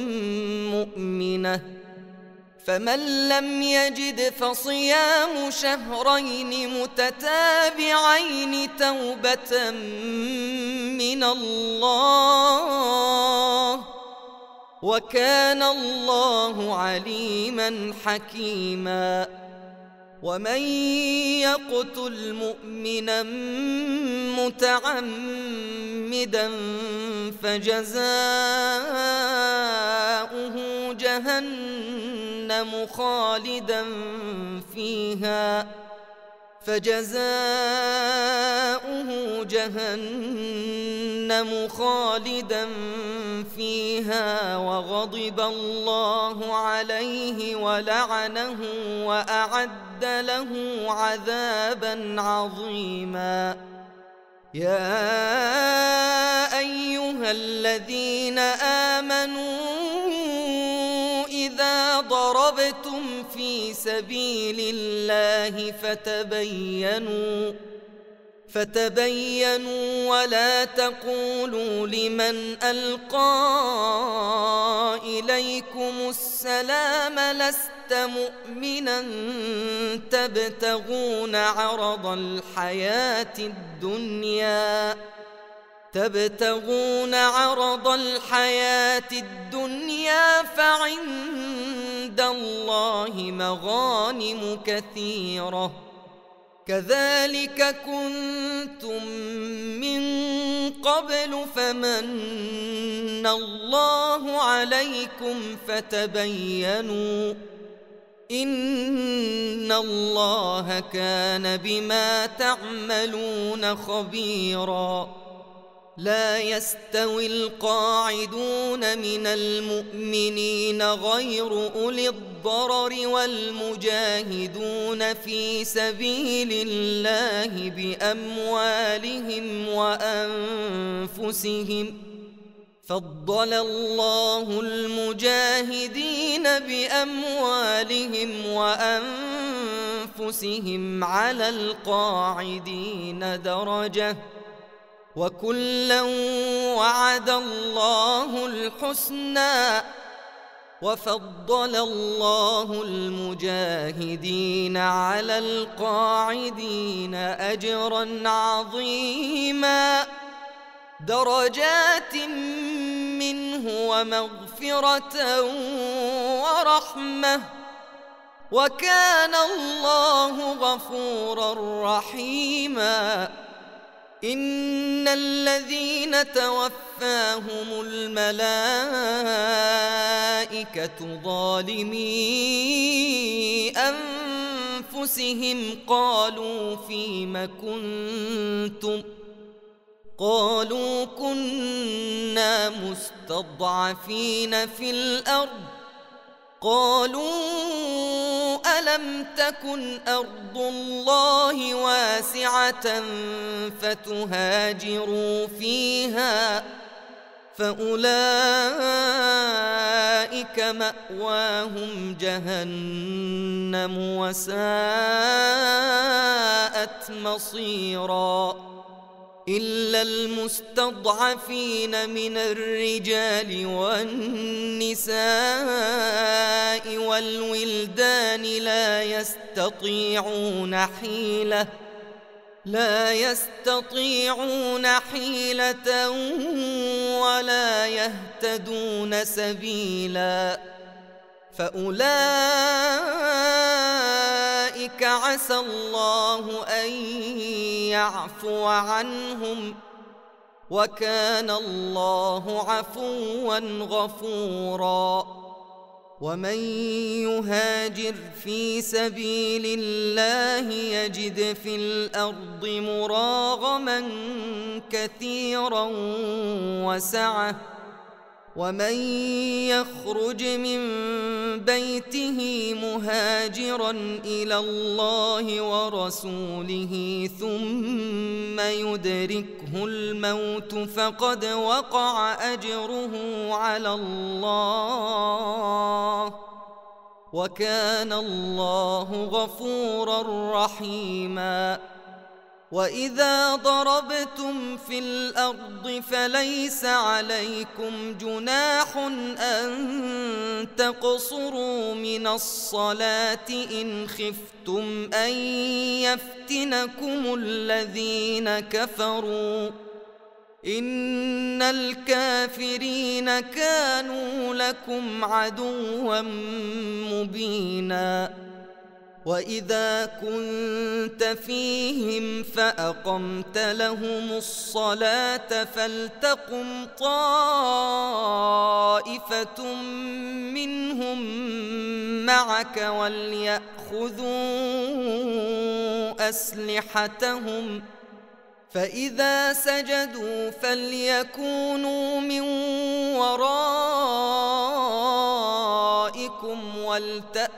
مؤمنة فمن لم يجد فصيام شهرين متتابعين توبة من الله وكان الله عليما حكيما ومن يقتل مؤمنا متعمدا فجزاؤه جهنم خالدا فيها فجزاؤه جهنم خالدا فيها وغضب الله عليه ولعنه وأعد له عذابا عظيما يا أيها الذين آمنوا إذا ضربتم في سبيل الله فتبينوا فتبينوا ولا تقولوا لمن ألقى إليكم السلام لست مؤمنا تبتغون عرض الحياة الدنيا تبتغون عرض الحياة الدنيا فعند الله مغانم كثيرة كذلك كنتم من قبل فمن الله عليكم فتبينوا إن الله كان بما تعملون خبيرا لا يستوي القاعدون من المؤمنين غير أولي الضرر والمجاهدون في سبيل الله بأموالهم وأنفسهم فضل الله المجاهدين بأموالهم وأنفسهم على القاعدين درجة وكلا وعد الله الحسنى وفضل الله المجاهدين على القاعدين أجرا عظيما درجات منه ومغفرة ورحمة وكان الله غفورا رحيما إن الذين توفاهم الملائكة ظالمي أنفسهم قالوا فيم كنتم قالوا كنا مستضعفين في الأرض قالوا ألم تكن أرض الله واسعة فتهاجروا فيها فأولئك مأواهم جهنم وساءت مصيرا إلا المستضعفين من الرجال والنساء والولدان لا يستطيعون حيلة لا يستطيعون حيلة ولا يهتدون سبيلا فأولئك عسى الله أن يعفو عنهم وكان الله عفوا غفورا ومن يهاجر في سبيل الله يجد في الأرض مراغما كثيرا وسعة ومن يخرج من بيته مهاجرا إلى الله ورسوله ثم يدركه الموت فقد وقع أجره على الله وكان الله غفورا رحيما. وإذا ضربتم في الأرض فليس عليكم جناح أن تقصروا من الصلاة إن خفتم أن يفتنكم الذين كفروا إن الكافرين كانوا لكم عدوا مبينا. وإذا كنت فيهم فأقمت لهم الصلاة فلتقم طائفة منهم معك وليأخذوا أسلحتهم فإذا سجدوا فليكونوا من ورائكم ولتأت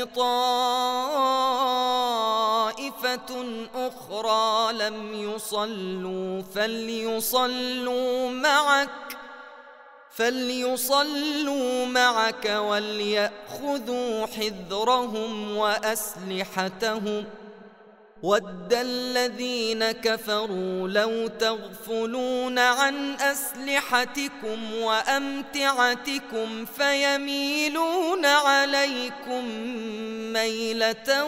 طائفة أخرى لم يصلوا فليصلوا معك فليصلوا معك وليأخذوا حذرهم وأسلحتهم ود الذين كفروا لو تغفلون عن أسلحتكم وأمتعتكم فيميلون عليكم ميلة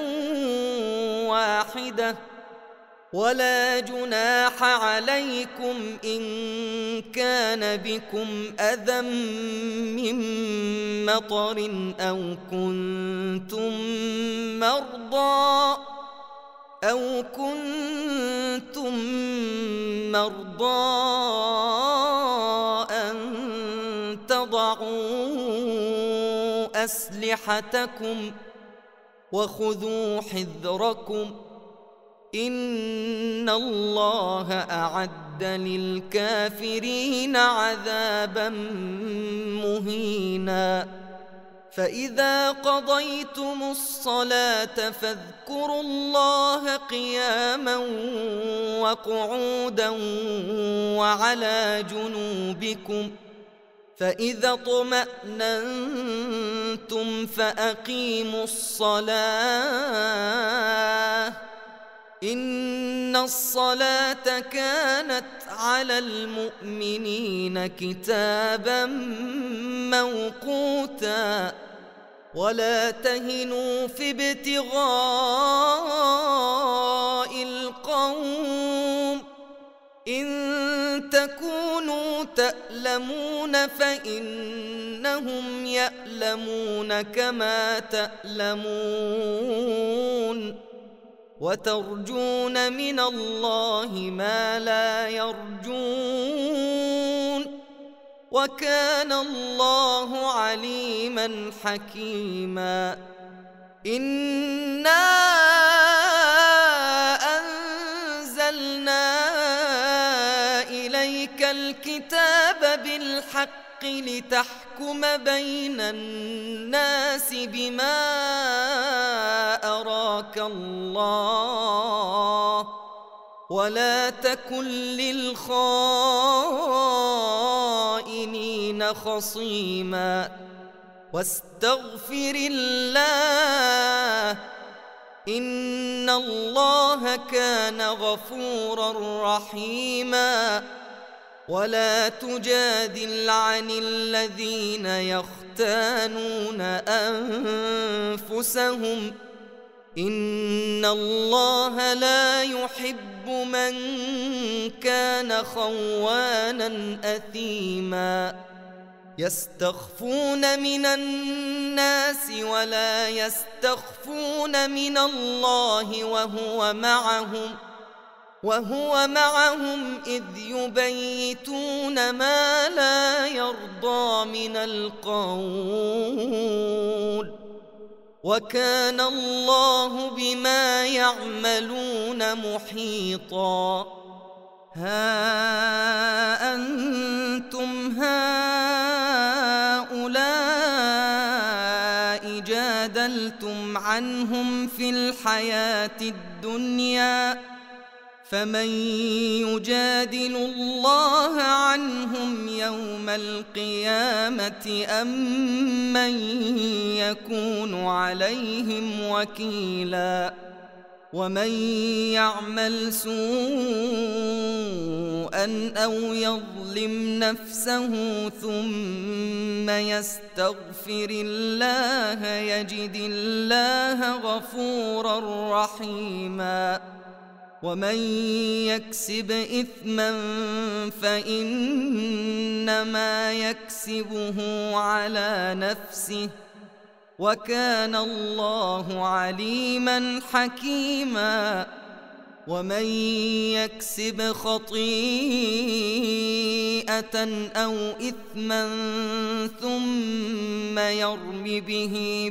واحدة ولا جناح عليكم إن كان بكم أذى من مطر أو كنتم مرضى أو كنتم مرضى أن تضعوا أسلحتكم وخذوا حذركم إن الله أعد للكافرين عذابا مهينا. فإذا قضيتم الصلاة فاذكروا الله قياما وقعودا وعلى جنوبكم فإذا اطمأننتم فأقيموا الصلاة إن الصلاة كانت على المؤمنين كتابا موقوتا. ولا تهنوا في ابتغاء القوم إن تكونوا تألمون فإنهم يألمون كما تألمون وترجون من الله ما لا يرجون وكان الله عليما حكيما. إنا أنزلنا إليك الكتاب بالحق لتحكم بين الناس بما أراك الله ولا تكن للخائنين خصيما واستغفر الله إن الله كان غفورا رحيما. ولا تجادل عن الذين يختانون أنفسهم إن الله لا يحب من كان خوانا أثيما. يستخفون من الناس ولا يستخفون من الله وهو معهم وهو معهم إذ يبيتون ما لا يرضى من القول وكان الله بما يعملون محيطا. ها أنتم هؤلاء جادلتم عنهم في الحياة الدنيا فمن يجادل الله عنهم يوم القيامة أم من يكون عليهم وكيلا. ومن يعمل سوءا أو يظلم نفسه ثم يستغفر الله يجد الله غفورا رحيما. ومن يكسب إثما فإنما يكسبه على نفسه وكان الله عليما حكيما. ومن يكسب خطيئة أو إثما ثم يرم به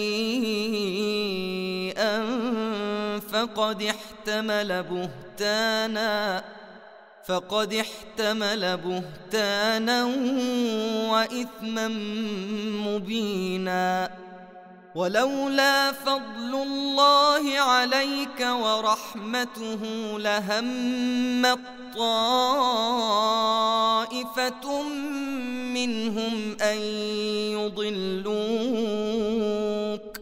بريئا فقد احتمل بهتانا فقد احتمل بهتانا وإثما مبينا. ولولا فضل الله عليك ورحمته لهمت طائفة منهم أن يضلوك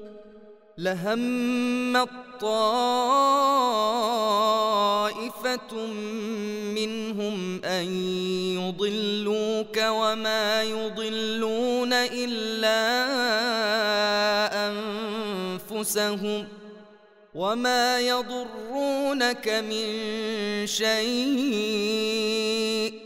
لهمت طائفة منهم أن يضلوك وما يضلون إلا أنفسهم وما يضرونك من شيء.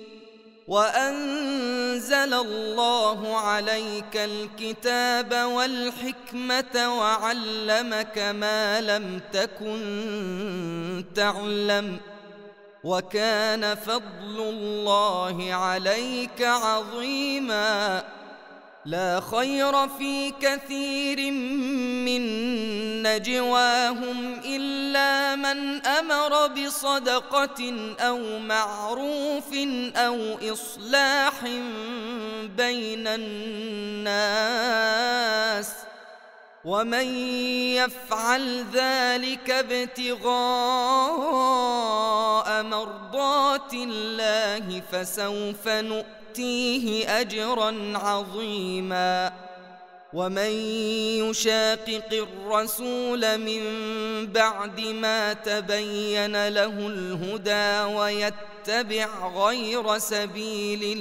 وأنزل الله عليك الكتاب والحكمة وعلمك ما لم تكن تعلم وكان فضل الله عليك عظيما. لا خير في كثير من نجواهم إلا من أمر بصدقة أو معروف أو إصلاح بين الناس ومن يفعل ذلك ابتغاء مرضات الله فسوف نؤتيه نؤتيه أجرا عظيما. ومن يشاقق الرسول من بعد ما تبين له الهدى ويتبع غير سبيل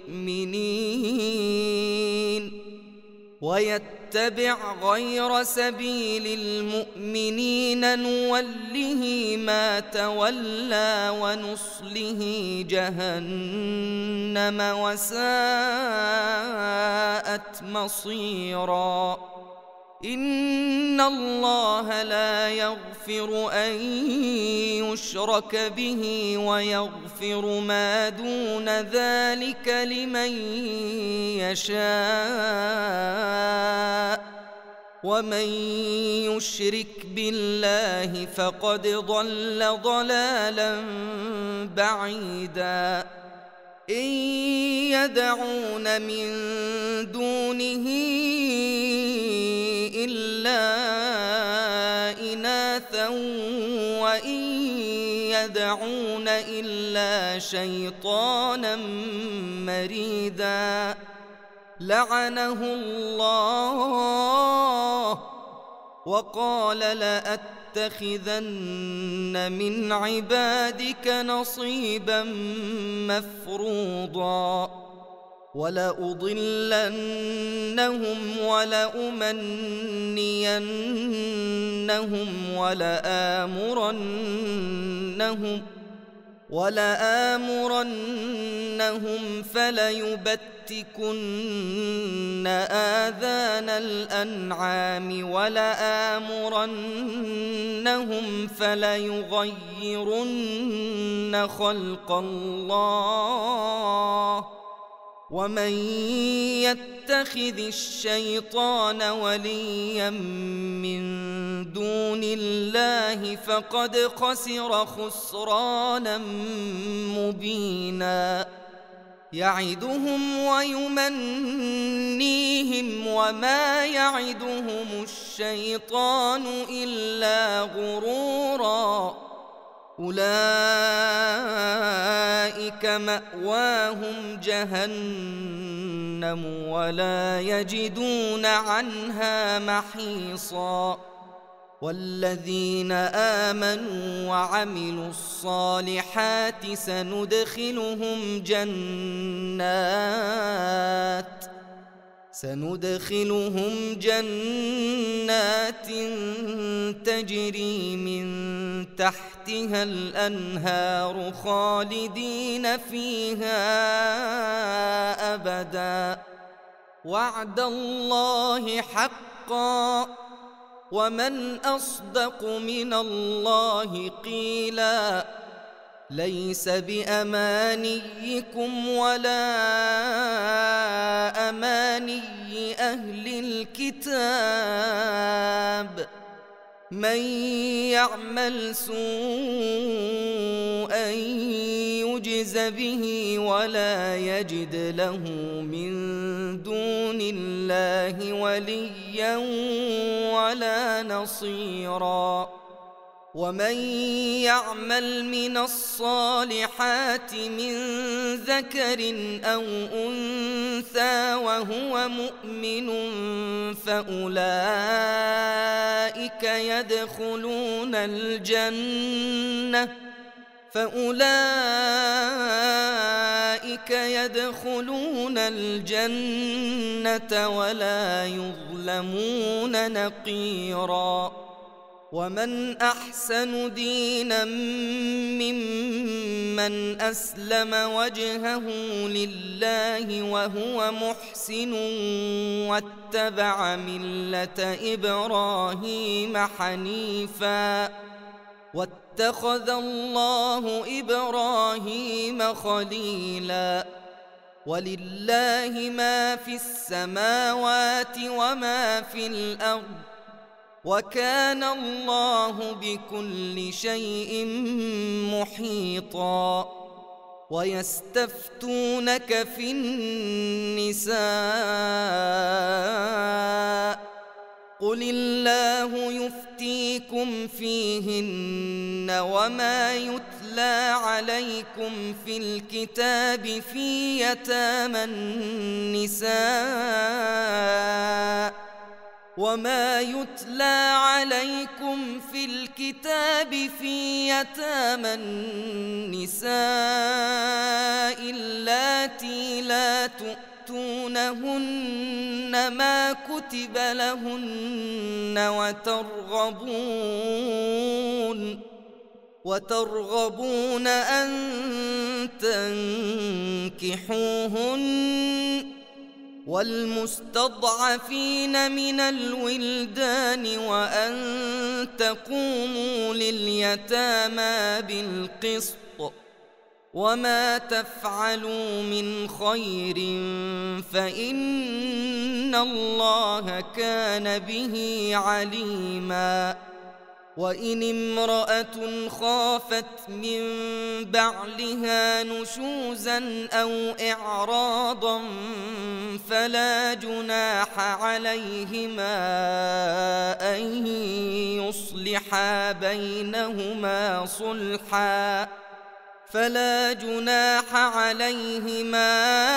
المؤمنين ويتبع غير سبيل المؤمنين نوله ما تولى ونصله جهنم وساءت مصيرا. إن الله لا يغفر أن يشرك به ويغفر ما دون ذلك لمن يشاء ومن يشرك بالله فقد ضل ضلالا بعيدا. إن يدعون من دونه إلا إناثا وإن يدعون إلا شيطانا مريدا. لعنه الله وقال لأتخذن من عبادك نصيبا مفروضا ولأضلنهم ولأمنينهم ولآمرنهم ولآمرنهم فليبتكن آذان الأنعام ولآمرنهم فليغيرن خلق الله ومن يتخذ الشيطان وليا من دون الله فقد خسر خسرانا مبينا يعدهم ويمنيهم وما يعدهم الشيطان إلا غرورا أولئك مأواهم جهنم ولا يجدون عنها محيصا والذين آمنوا وعملوا الصالحات سندخلهم جنات سندخلهم جنات تجري من تحتها الأنهار خالدين فيها أبدا وعد الله حقا ومن أصدق من الله قيلا ليس بأمانيكم ولا أماني أهل الكتاب من يعمل سوءا يجز به ولا يجد له من دون الله وليا ولا نصيرا ومن يعمل من الصالحات من ذكر أو أنثى وهو مؤمن فأولئك يدخلون الجنة فأولئك يدخلون الجنة ولا يظلمون نقيرا ومن أحسن دينا ممن أسلم وجهه لله وهو محسن واتبع ملة إبراهيم حنيفا واتخذ الله إبراهيم خليلا ولله ما في السماوات وما في الأرض وكان الله بكل شيء محيطا ويستفتونك في النساء قل الله يفتيكم فيهن وما يتلى عليكم في الكتاب في يتامى النساء وما يتلى عليكم في الكتاب في يتامى النساء اللاتي لا تؤتونهن ما كتب لهن وترغبون وترغبون أن تنكحوهن والمستضعفين من الولدان وأن تقوموا لليتامى بالقسط وما تفعلوا من خير فإن الله كان به عليما وإن امرأة خافت من بعلها نشوزا أو إعراضا فلا جناح عليهما أن يصلحا بينهما صلحا فلا جناح عليهما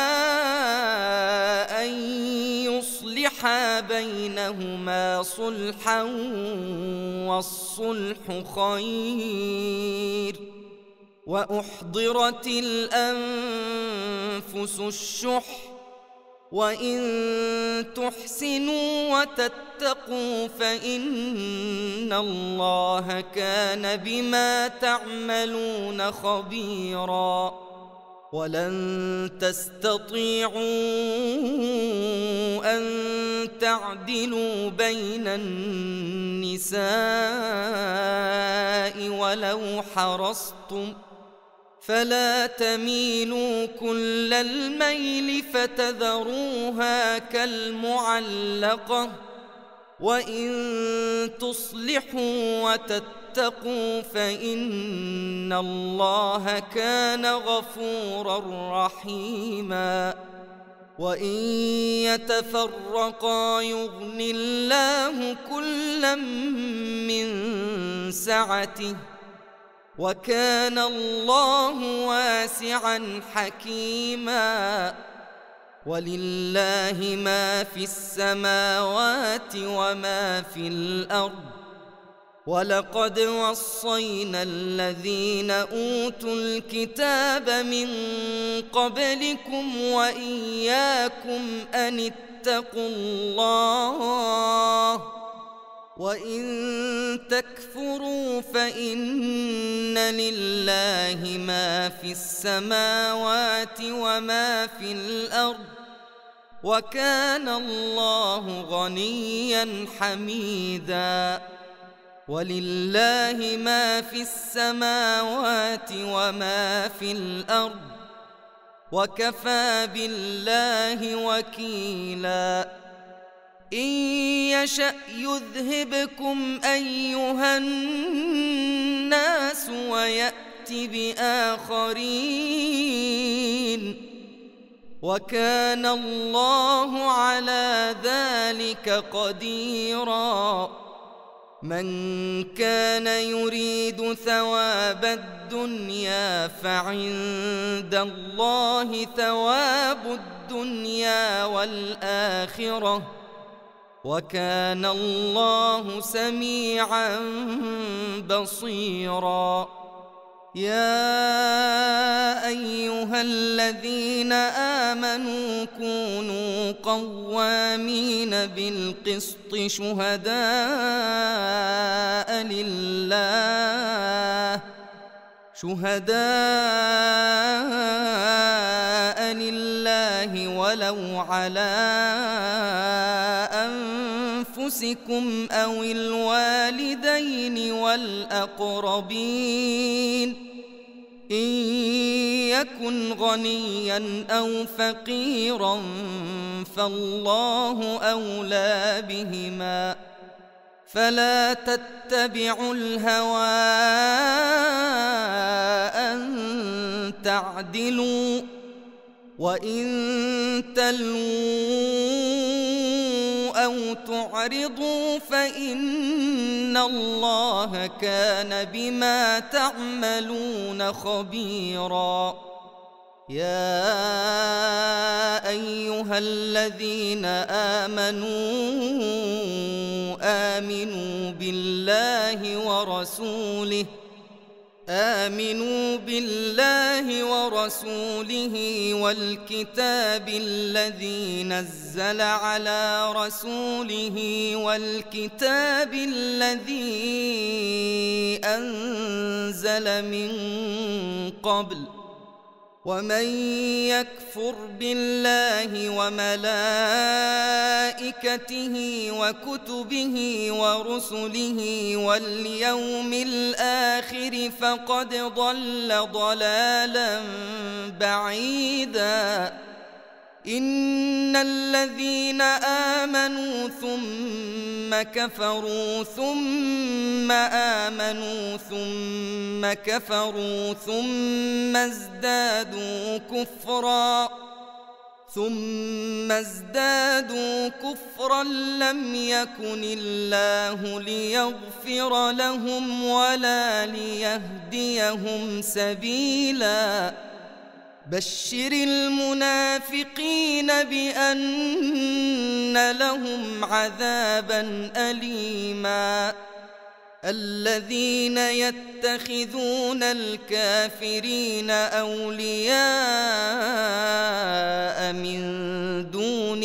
أن يصلحا بينهما صلحا والصلح خير وأحضرت الأنفس الشح وإن تحسنوا وتتقوا فإن الله كان بما تعملون خبيرا. ولن تستطيعوا أن تعدلوا بين النساء ولو حرصتم، فلا تميلوا كل الميل فتذروها كالمعلقة. وإن تصلحوا وتتقوا فإن الله كان غفورا رحيما. وإن يتفرقا يغن الله كلا من سعته، وكان الله واسعا حكيما. ولله ما في السماوات وما في الأرض. ولقد وصينا الذين أوتوا الكتاب من قبلكم وإياكم أن اتقوا الله. وإن تكفروا فإن لله ما في السماوات وما في الأرض، وكان الله غنيا حميدا. ولله ما في السماوات وما في الأرض، وكفى بالله وكيلا. إن يشأ يذهبكم أيها الناس ويأت بآخرين، وكان الله على ذلك قديرا. من كان يريد ثواب الدنيا فعند الله ثواب الدنيا والآخرة، وكان الله سميعا بصيرا. يا أيها الذين آمنوا كونوا قوامين بالقسط شهداء لله شهداء لله ولو على أنفسكم أو الوالدين والأقربين إن يكن غنيا أو فقيرا فالله أولى بهما، فلا تتبعوا الهوى أن تعدلوا، وإن تلووا أو تعرضوا فإن الله كان بما تعملون خبيرا. يا أيها الذين آمنوا آمنوا بالله ورسوله آمنوا بالله ورسوله والكتاب الذي نزل على رسوله والكتاب الذي أنزل من قبل، ومن يكفر بالله وملائكته وكتبه ورسله واليوم الآخر فقد ضل ضلالا بعيدا. إن الذين آمنوا ثم كفروا ثم آمنوا ثم كفروا ثم ازدادوا كفرا ثم ازدادوا كفرا لم يكن الله ليغفر لهم ولا ليهديهم سبيلا. بشر المنافقين بأن لهم عذابا أليما الذين يتخذون الكافرين أولياء من دون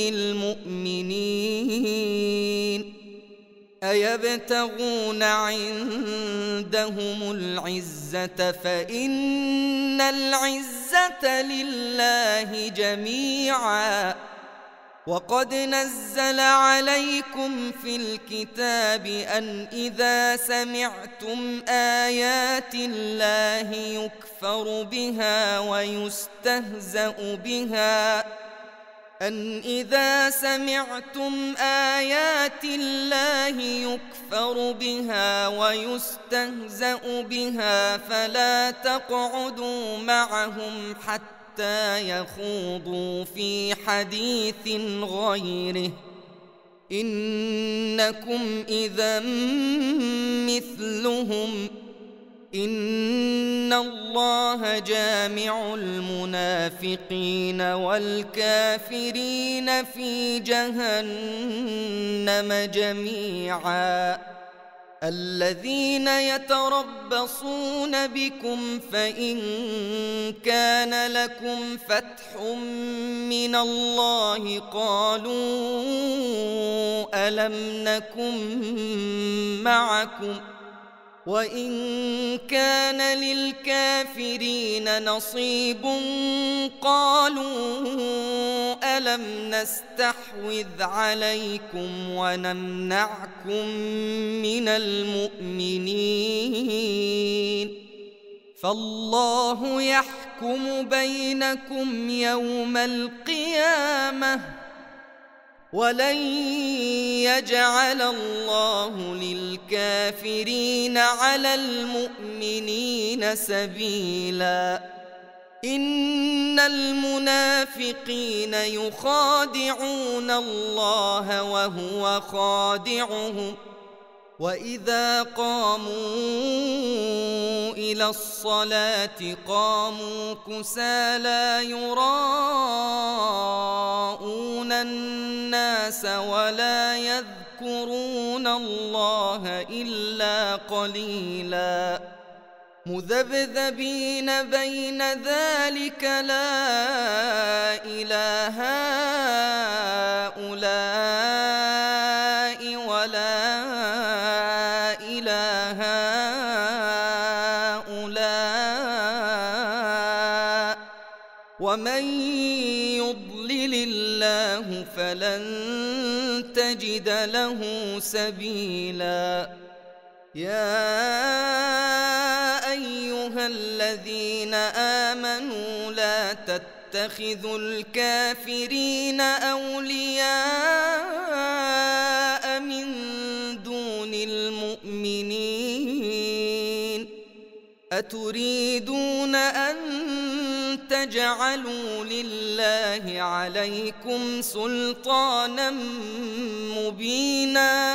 المؤمنين أيبتغون عندهم العزة فإن العزة لله جميعا وقد نزل عليكم في الكتاب أن إذا سمعتم آيات الله يكفر بها ويستهزأ بها أن إذا سمعتم آيات الله يكفر بها ويستهزأ بها فلا تقعدوا معهم حتى يخوضوا في حديث غيره إنكم إذا مثلهم إن الله جامع المنافقين والكافرين في جهنم جميعا الذين يتربصون بكم فإن كان لكم فتح من الله قالوا ألم نكن معكم وإن كان للكافرين نصيب قالوا ألم نستحوذ عليكم ونمنعكم من المؤمنين فالله يحكم بينكم يوم القيامة ولن يجعل الله للكافرين على المؤمنين سبيلا إن المنافقين يخادعون الله وهو خادعهم وإذا قاموا إلى الصلاة قاموا كسالى يراءون الناس ولا يذكرون الله إلا قليلا مذبذبين بين ذلك لا إله هؤلاء ولا إله هؤلاء ومن يضلل الله فلن تجد له سبيلا يا أيها الذين آمنوا لا تتخذوا الكافرين أولياء من دون المؤمنين أتريدون أن تجعلوا لله عليكم سلطانا مبينا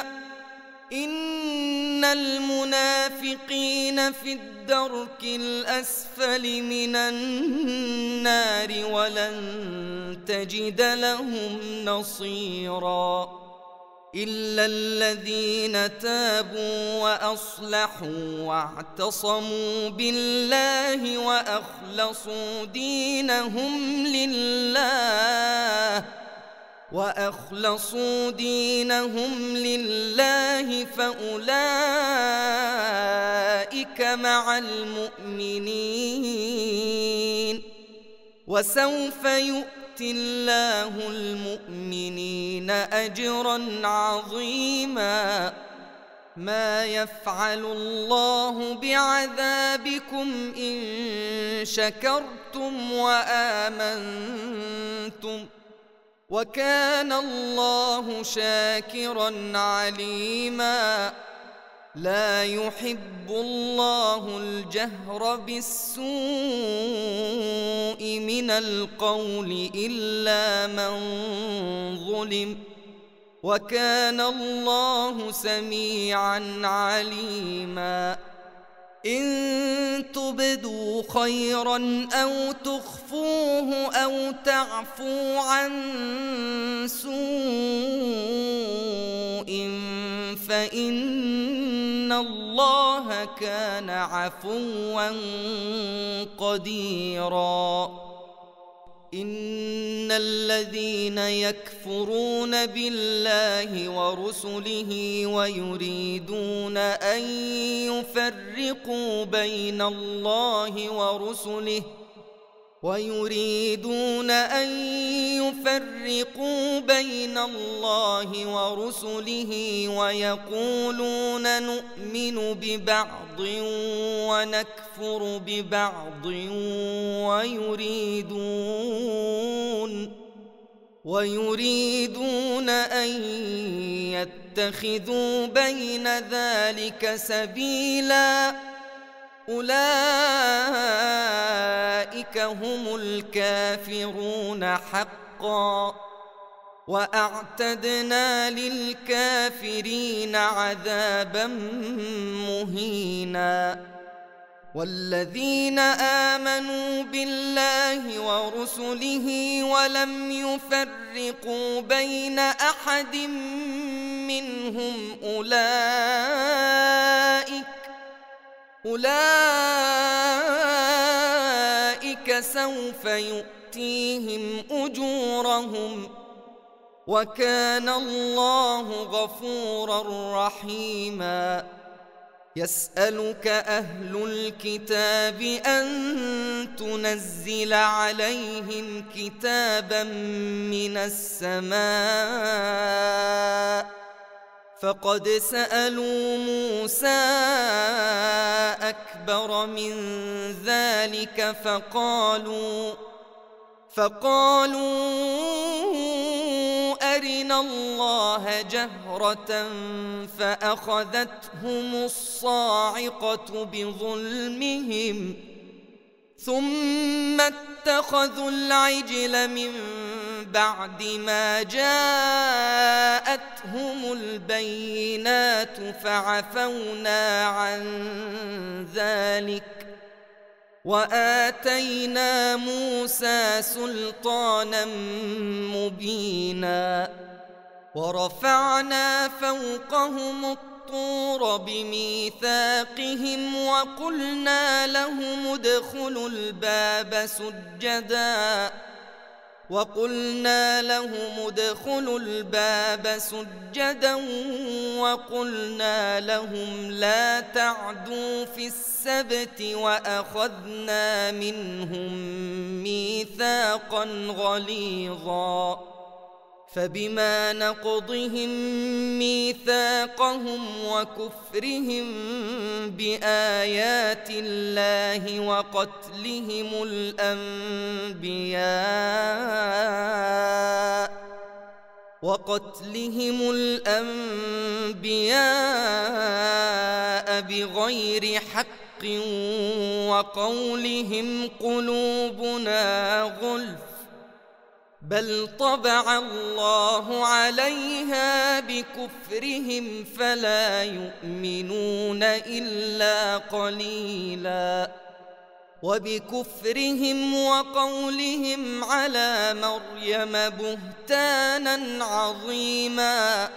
إن المنافقين في الدرك الأسفل من النار ولن تجد لهم نصيرا إلا الذين تابوا وأصلحوا واعتصموا بالله وأخلصوا دينهم لله وأخلصوا دينهم لله فأولئك مع المؤمنين وسوف يؤتي الله المؤمنين أجرا عظيما ما يفعل الله بعذابكم إن شكرتم وآمنتم وكان الله شاكرا عليما لا يحب الله الجهر بالسوء من القول إلا من ظلم وكان الله سميعا عليما إن تبدوا خيرا أو تخفوه أو تعفوا عن سوء فإن الله كان عفوا قديرا إن الذين يكفرون بالله ورسله ويريدون أن يفرقوا بين الله ورسله ويريدون أن يفرقوا بين الله ورسله ويقولون نؤمن ببعض ونكفر ببعض ويريدون ويريدون أن يتخذوا بين ذلك سبيلا أولئك هم الكافرون حقا وأعتدنا للكافرين عذابا مهينا والذين آمنوا بالله ورسله ولم يفرقوا بين أحد منهم أولئك أولئك سوف يؤتيهم أجورهم وكان الله غفورا رحيما يسألك أهل الكتاب أن تنزل عليهم كتابا من السماء فقد سألوا موسى أكبر من ذلك فقالوا فقالوا أرنا الله جهرة فأخذتهم الصاعقة بظلمهم ثم اتخذوا العجل من بعد ما جاءتهم البينات فعفونا عن ذلك وآتينا موسى سلطانا مبينا ورفعنا فوقهم الطور بميثاقهم وقلنا لهم ادخلوا الباب سجدا وقلنا لهم ادخلوا الباب سجدا وقلنا لهم لا تعدوا في السبت وأخذنا منهم ميثاقا غليظا فبما نقضهم ميثاقهم وكفرهم بآيات الله وقتلهم الأنبياء وقتلهم الأنبياء بغير حق وقولهم قلوبنا غلف بل طبع الله عليها بكفرهم فلا يؤمنون إلا قليلا وبكفرهم وقولهم على مريم بهتانا عظيما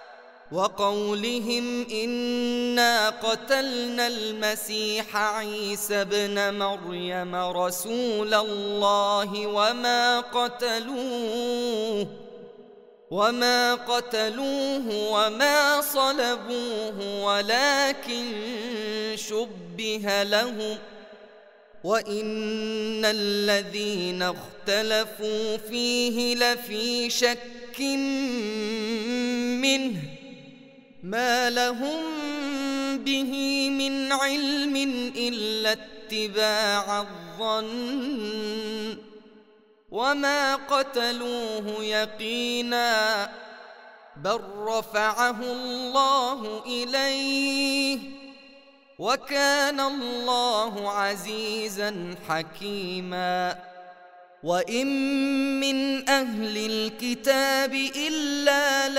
وقولهم إنا قتلنا المسيح عيسى ابن مريم رسول الله وما قتلوه وما قتلوه وما صلبوه ولكن شبه لهم وإن الذين اختلفوا فيه لفي شك منه ما لهم به من علم إلا اتباع الظن وما قتلوه يقينا بل رفعه الله إليه وكان الله عزيزا حكيما وإن من أهل الكتاب إلا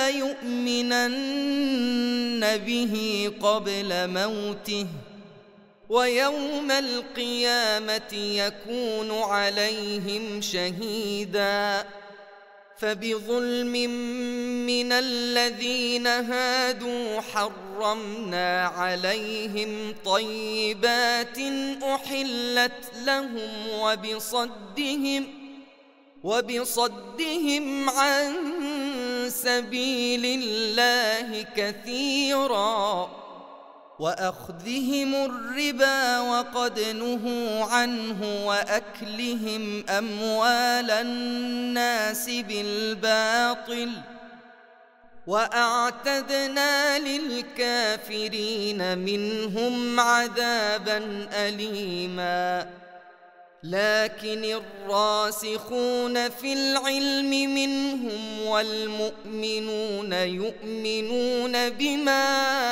ليؤمنن به قبل موته ويوم القيامة يكون عليهم شهيدا فبظلم من الذين هادوا حرمنا عليهم طيبات أحلت لهم وبصدهم وبصدهم عن سبيل الله كثيرا وأخذهم الربا وقد نهوا عنه وأكلهم أموال الناس بالباطل وأعتدنا للكافرين منهم عذابا أليما لكن الراسخون في العلم منهم والمؤمنون يؤمنون بما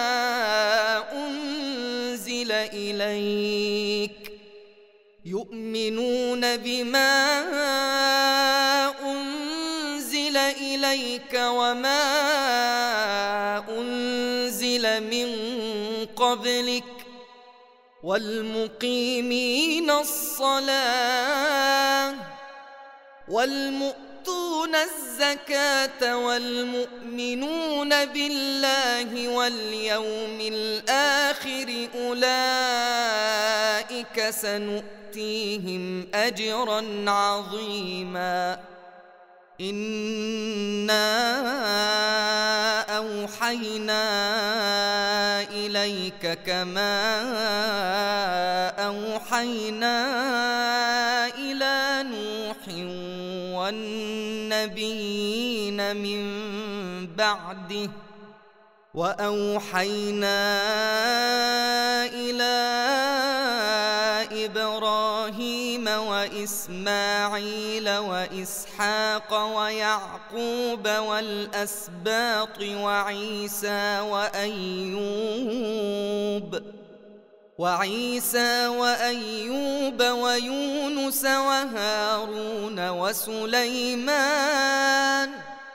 أنزل إليك يؤمنون بما أنزل إليك وما أنزل من قبلك والمقيمين الصلاة والمؤتون الزكاة والمؤمنون بالله واليوم الآخر أولئك سنؤتيهم أجرا عظيما إنا أوحينا إليك كما أوحينا إلى نوح والنبيين من بعده وأوحينا إلى إبراهيم وإسماعيل وإسحاق ويعقوب والأسباط وعيسى وأيوب وعيسى وأيوب ويونس وهارون وسليمان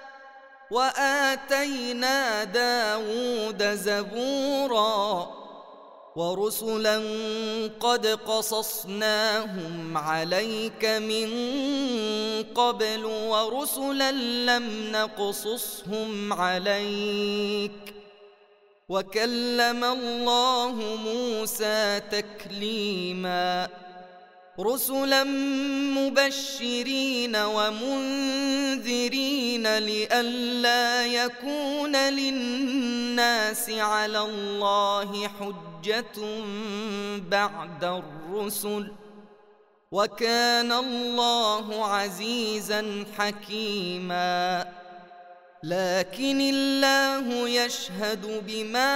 وآتينا داود زبورا ورسلا قد قصصناهم عليك من قبل ورسلا لم نقصصهم عليك وكلم الله موسى تكليما رسلا مبشرين ومنذرين لئلا يكون للناس على الله حجة بعد الرسل وكان الله عزيزا حكيما لكن الله يشهد بما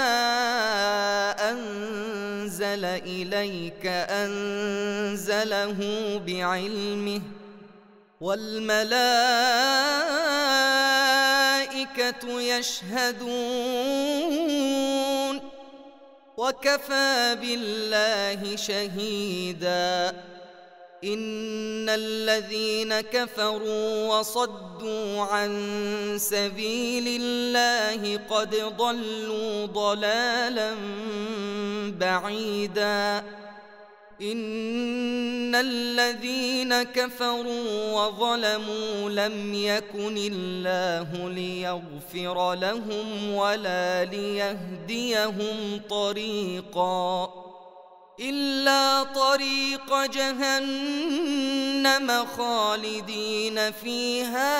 أنزل إليك أنزله بعلمه والملائكة يشهدون وكفى بالله شهيدا إن الذين كفروا وصدوا عن سبيل الله قد ضلوا ضلالا بعيدا إن الذين كفروا وظلموا لم يكن الله ليغفر لهم ولا ليهديهم طريقا إلا طريق جهنم خالدين فيها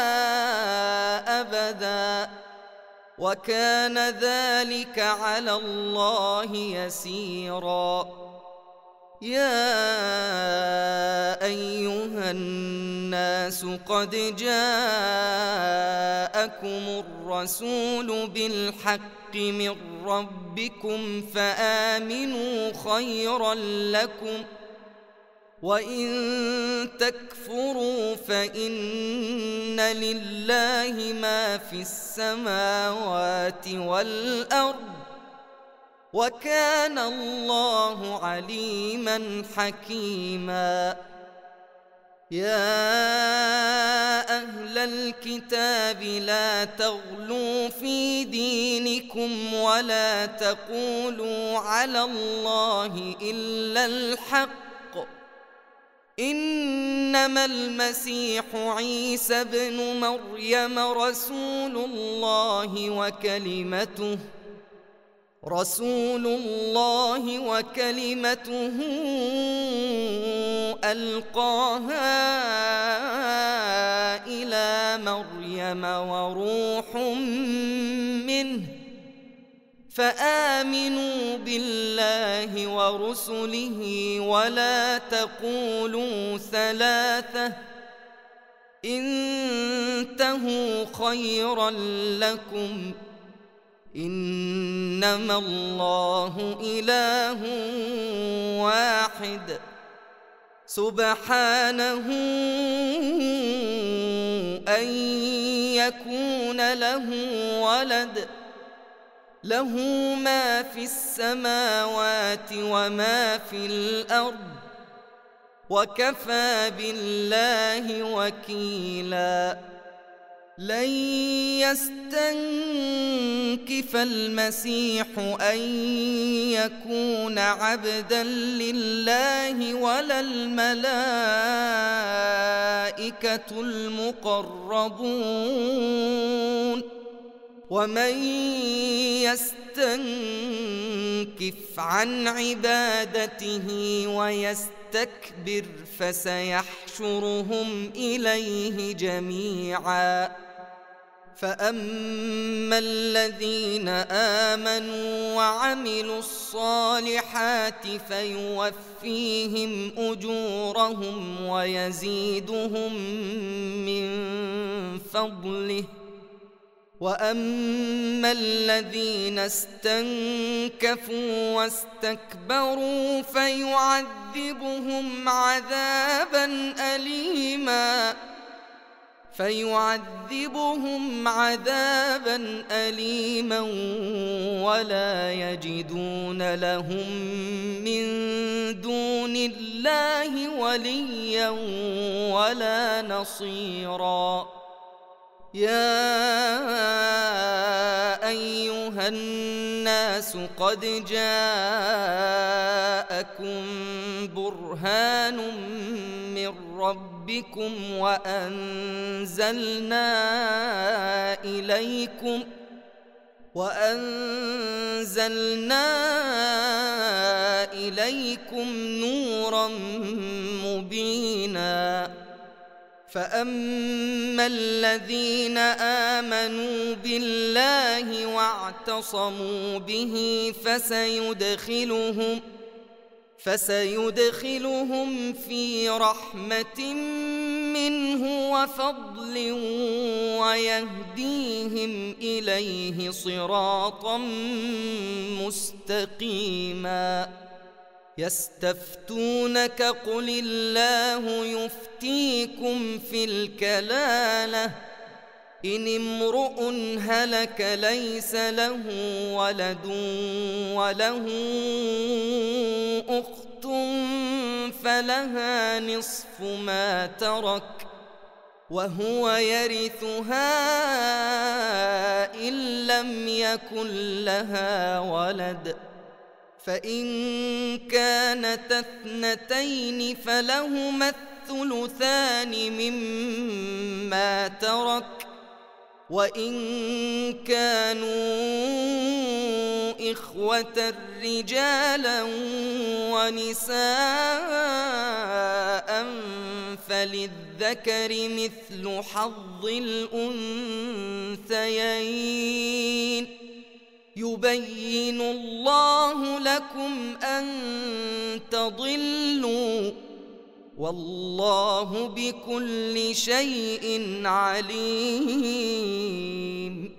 أبدا وكان ذلك على الله يسيرا يا أيها الناس قد جاءكم الرسول بالحق من ربكم فآمنوا خيرا لكم وإن تكفروا فإن لله ما في السماوات والأرض وكان الله عليما حكيما يا أهل الكتاب لا تغلوا في دينكم ولا تقولوا على الله إلا الحق إن إنما المسيح عيسى ابن مريم رسول الله وكلمته رسول الله وكلمته ألقاها إلى مريم وروح منه فآمنوا بالله ورسله ولا تقولوا ثلاثة انتهوا خيرا لكم إنما الله إله واحد سبحانه أن يكون له ولد له ما في السماوات وما في الأرض وكفى بالله وكيلا لن يستنكف المسيح أن يكون عبدا لله ولا الملائكة المقربون ومن يستنكف عن عبادته ويستكبر فسيحشرهم إليه جميعا فأما الذين آمنوا وعملوا الصالحات فيوفيهم أجورهم ويزيدهم من فضله وأما الذين استنكفوا واستكبروا فيعذبهم عذابا أليما فيعذبهم عذابا أليما ولا يجدون لهم من دون الله وليا ولا نصيرا يا أيها الناس قد جاءكم برهان من ربكم وأنزلنا إليكم وأنزلنا إليكم نورا مبينا فأما الذين آمنوا بالله واعتصموا به فسيدخلهم فسيدخلهم في رحمة منه وفضل ويهديهم إليه صراطا مستقيما يستفتونك قل الله يفتيكم في الكلالة إن امرؤ هلك ليس له ولد وله أخت فلها نصف ما ترك وهو يرثها إن لم يكن لها ولد فإن كانتا اثنتين فلهما الثلثان مما ترك وإن كانوا إخوة رجالا ونساء فللذكر مثل حظ الأنثيين يبين الله لكم أن تضلوا والله بكل شيء عليم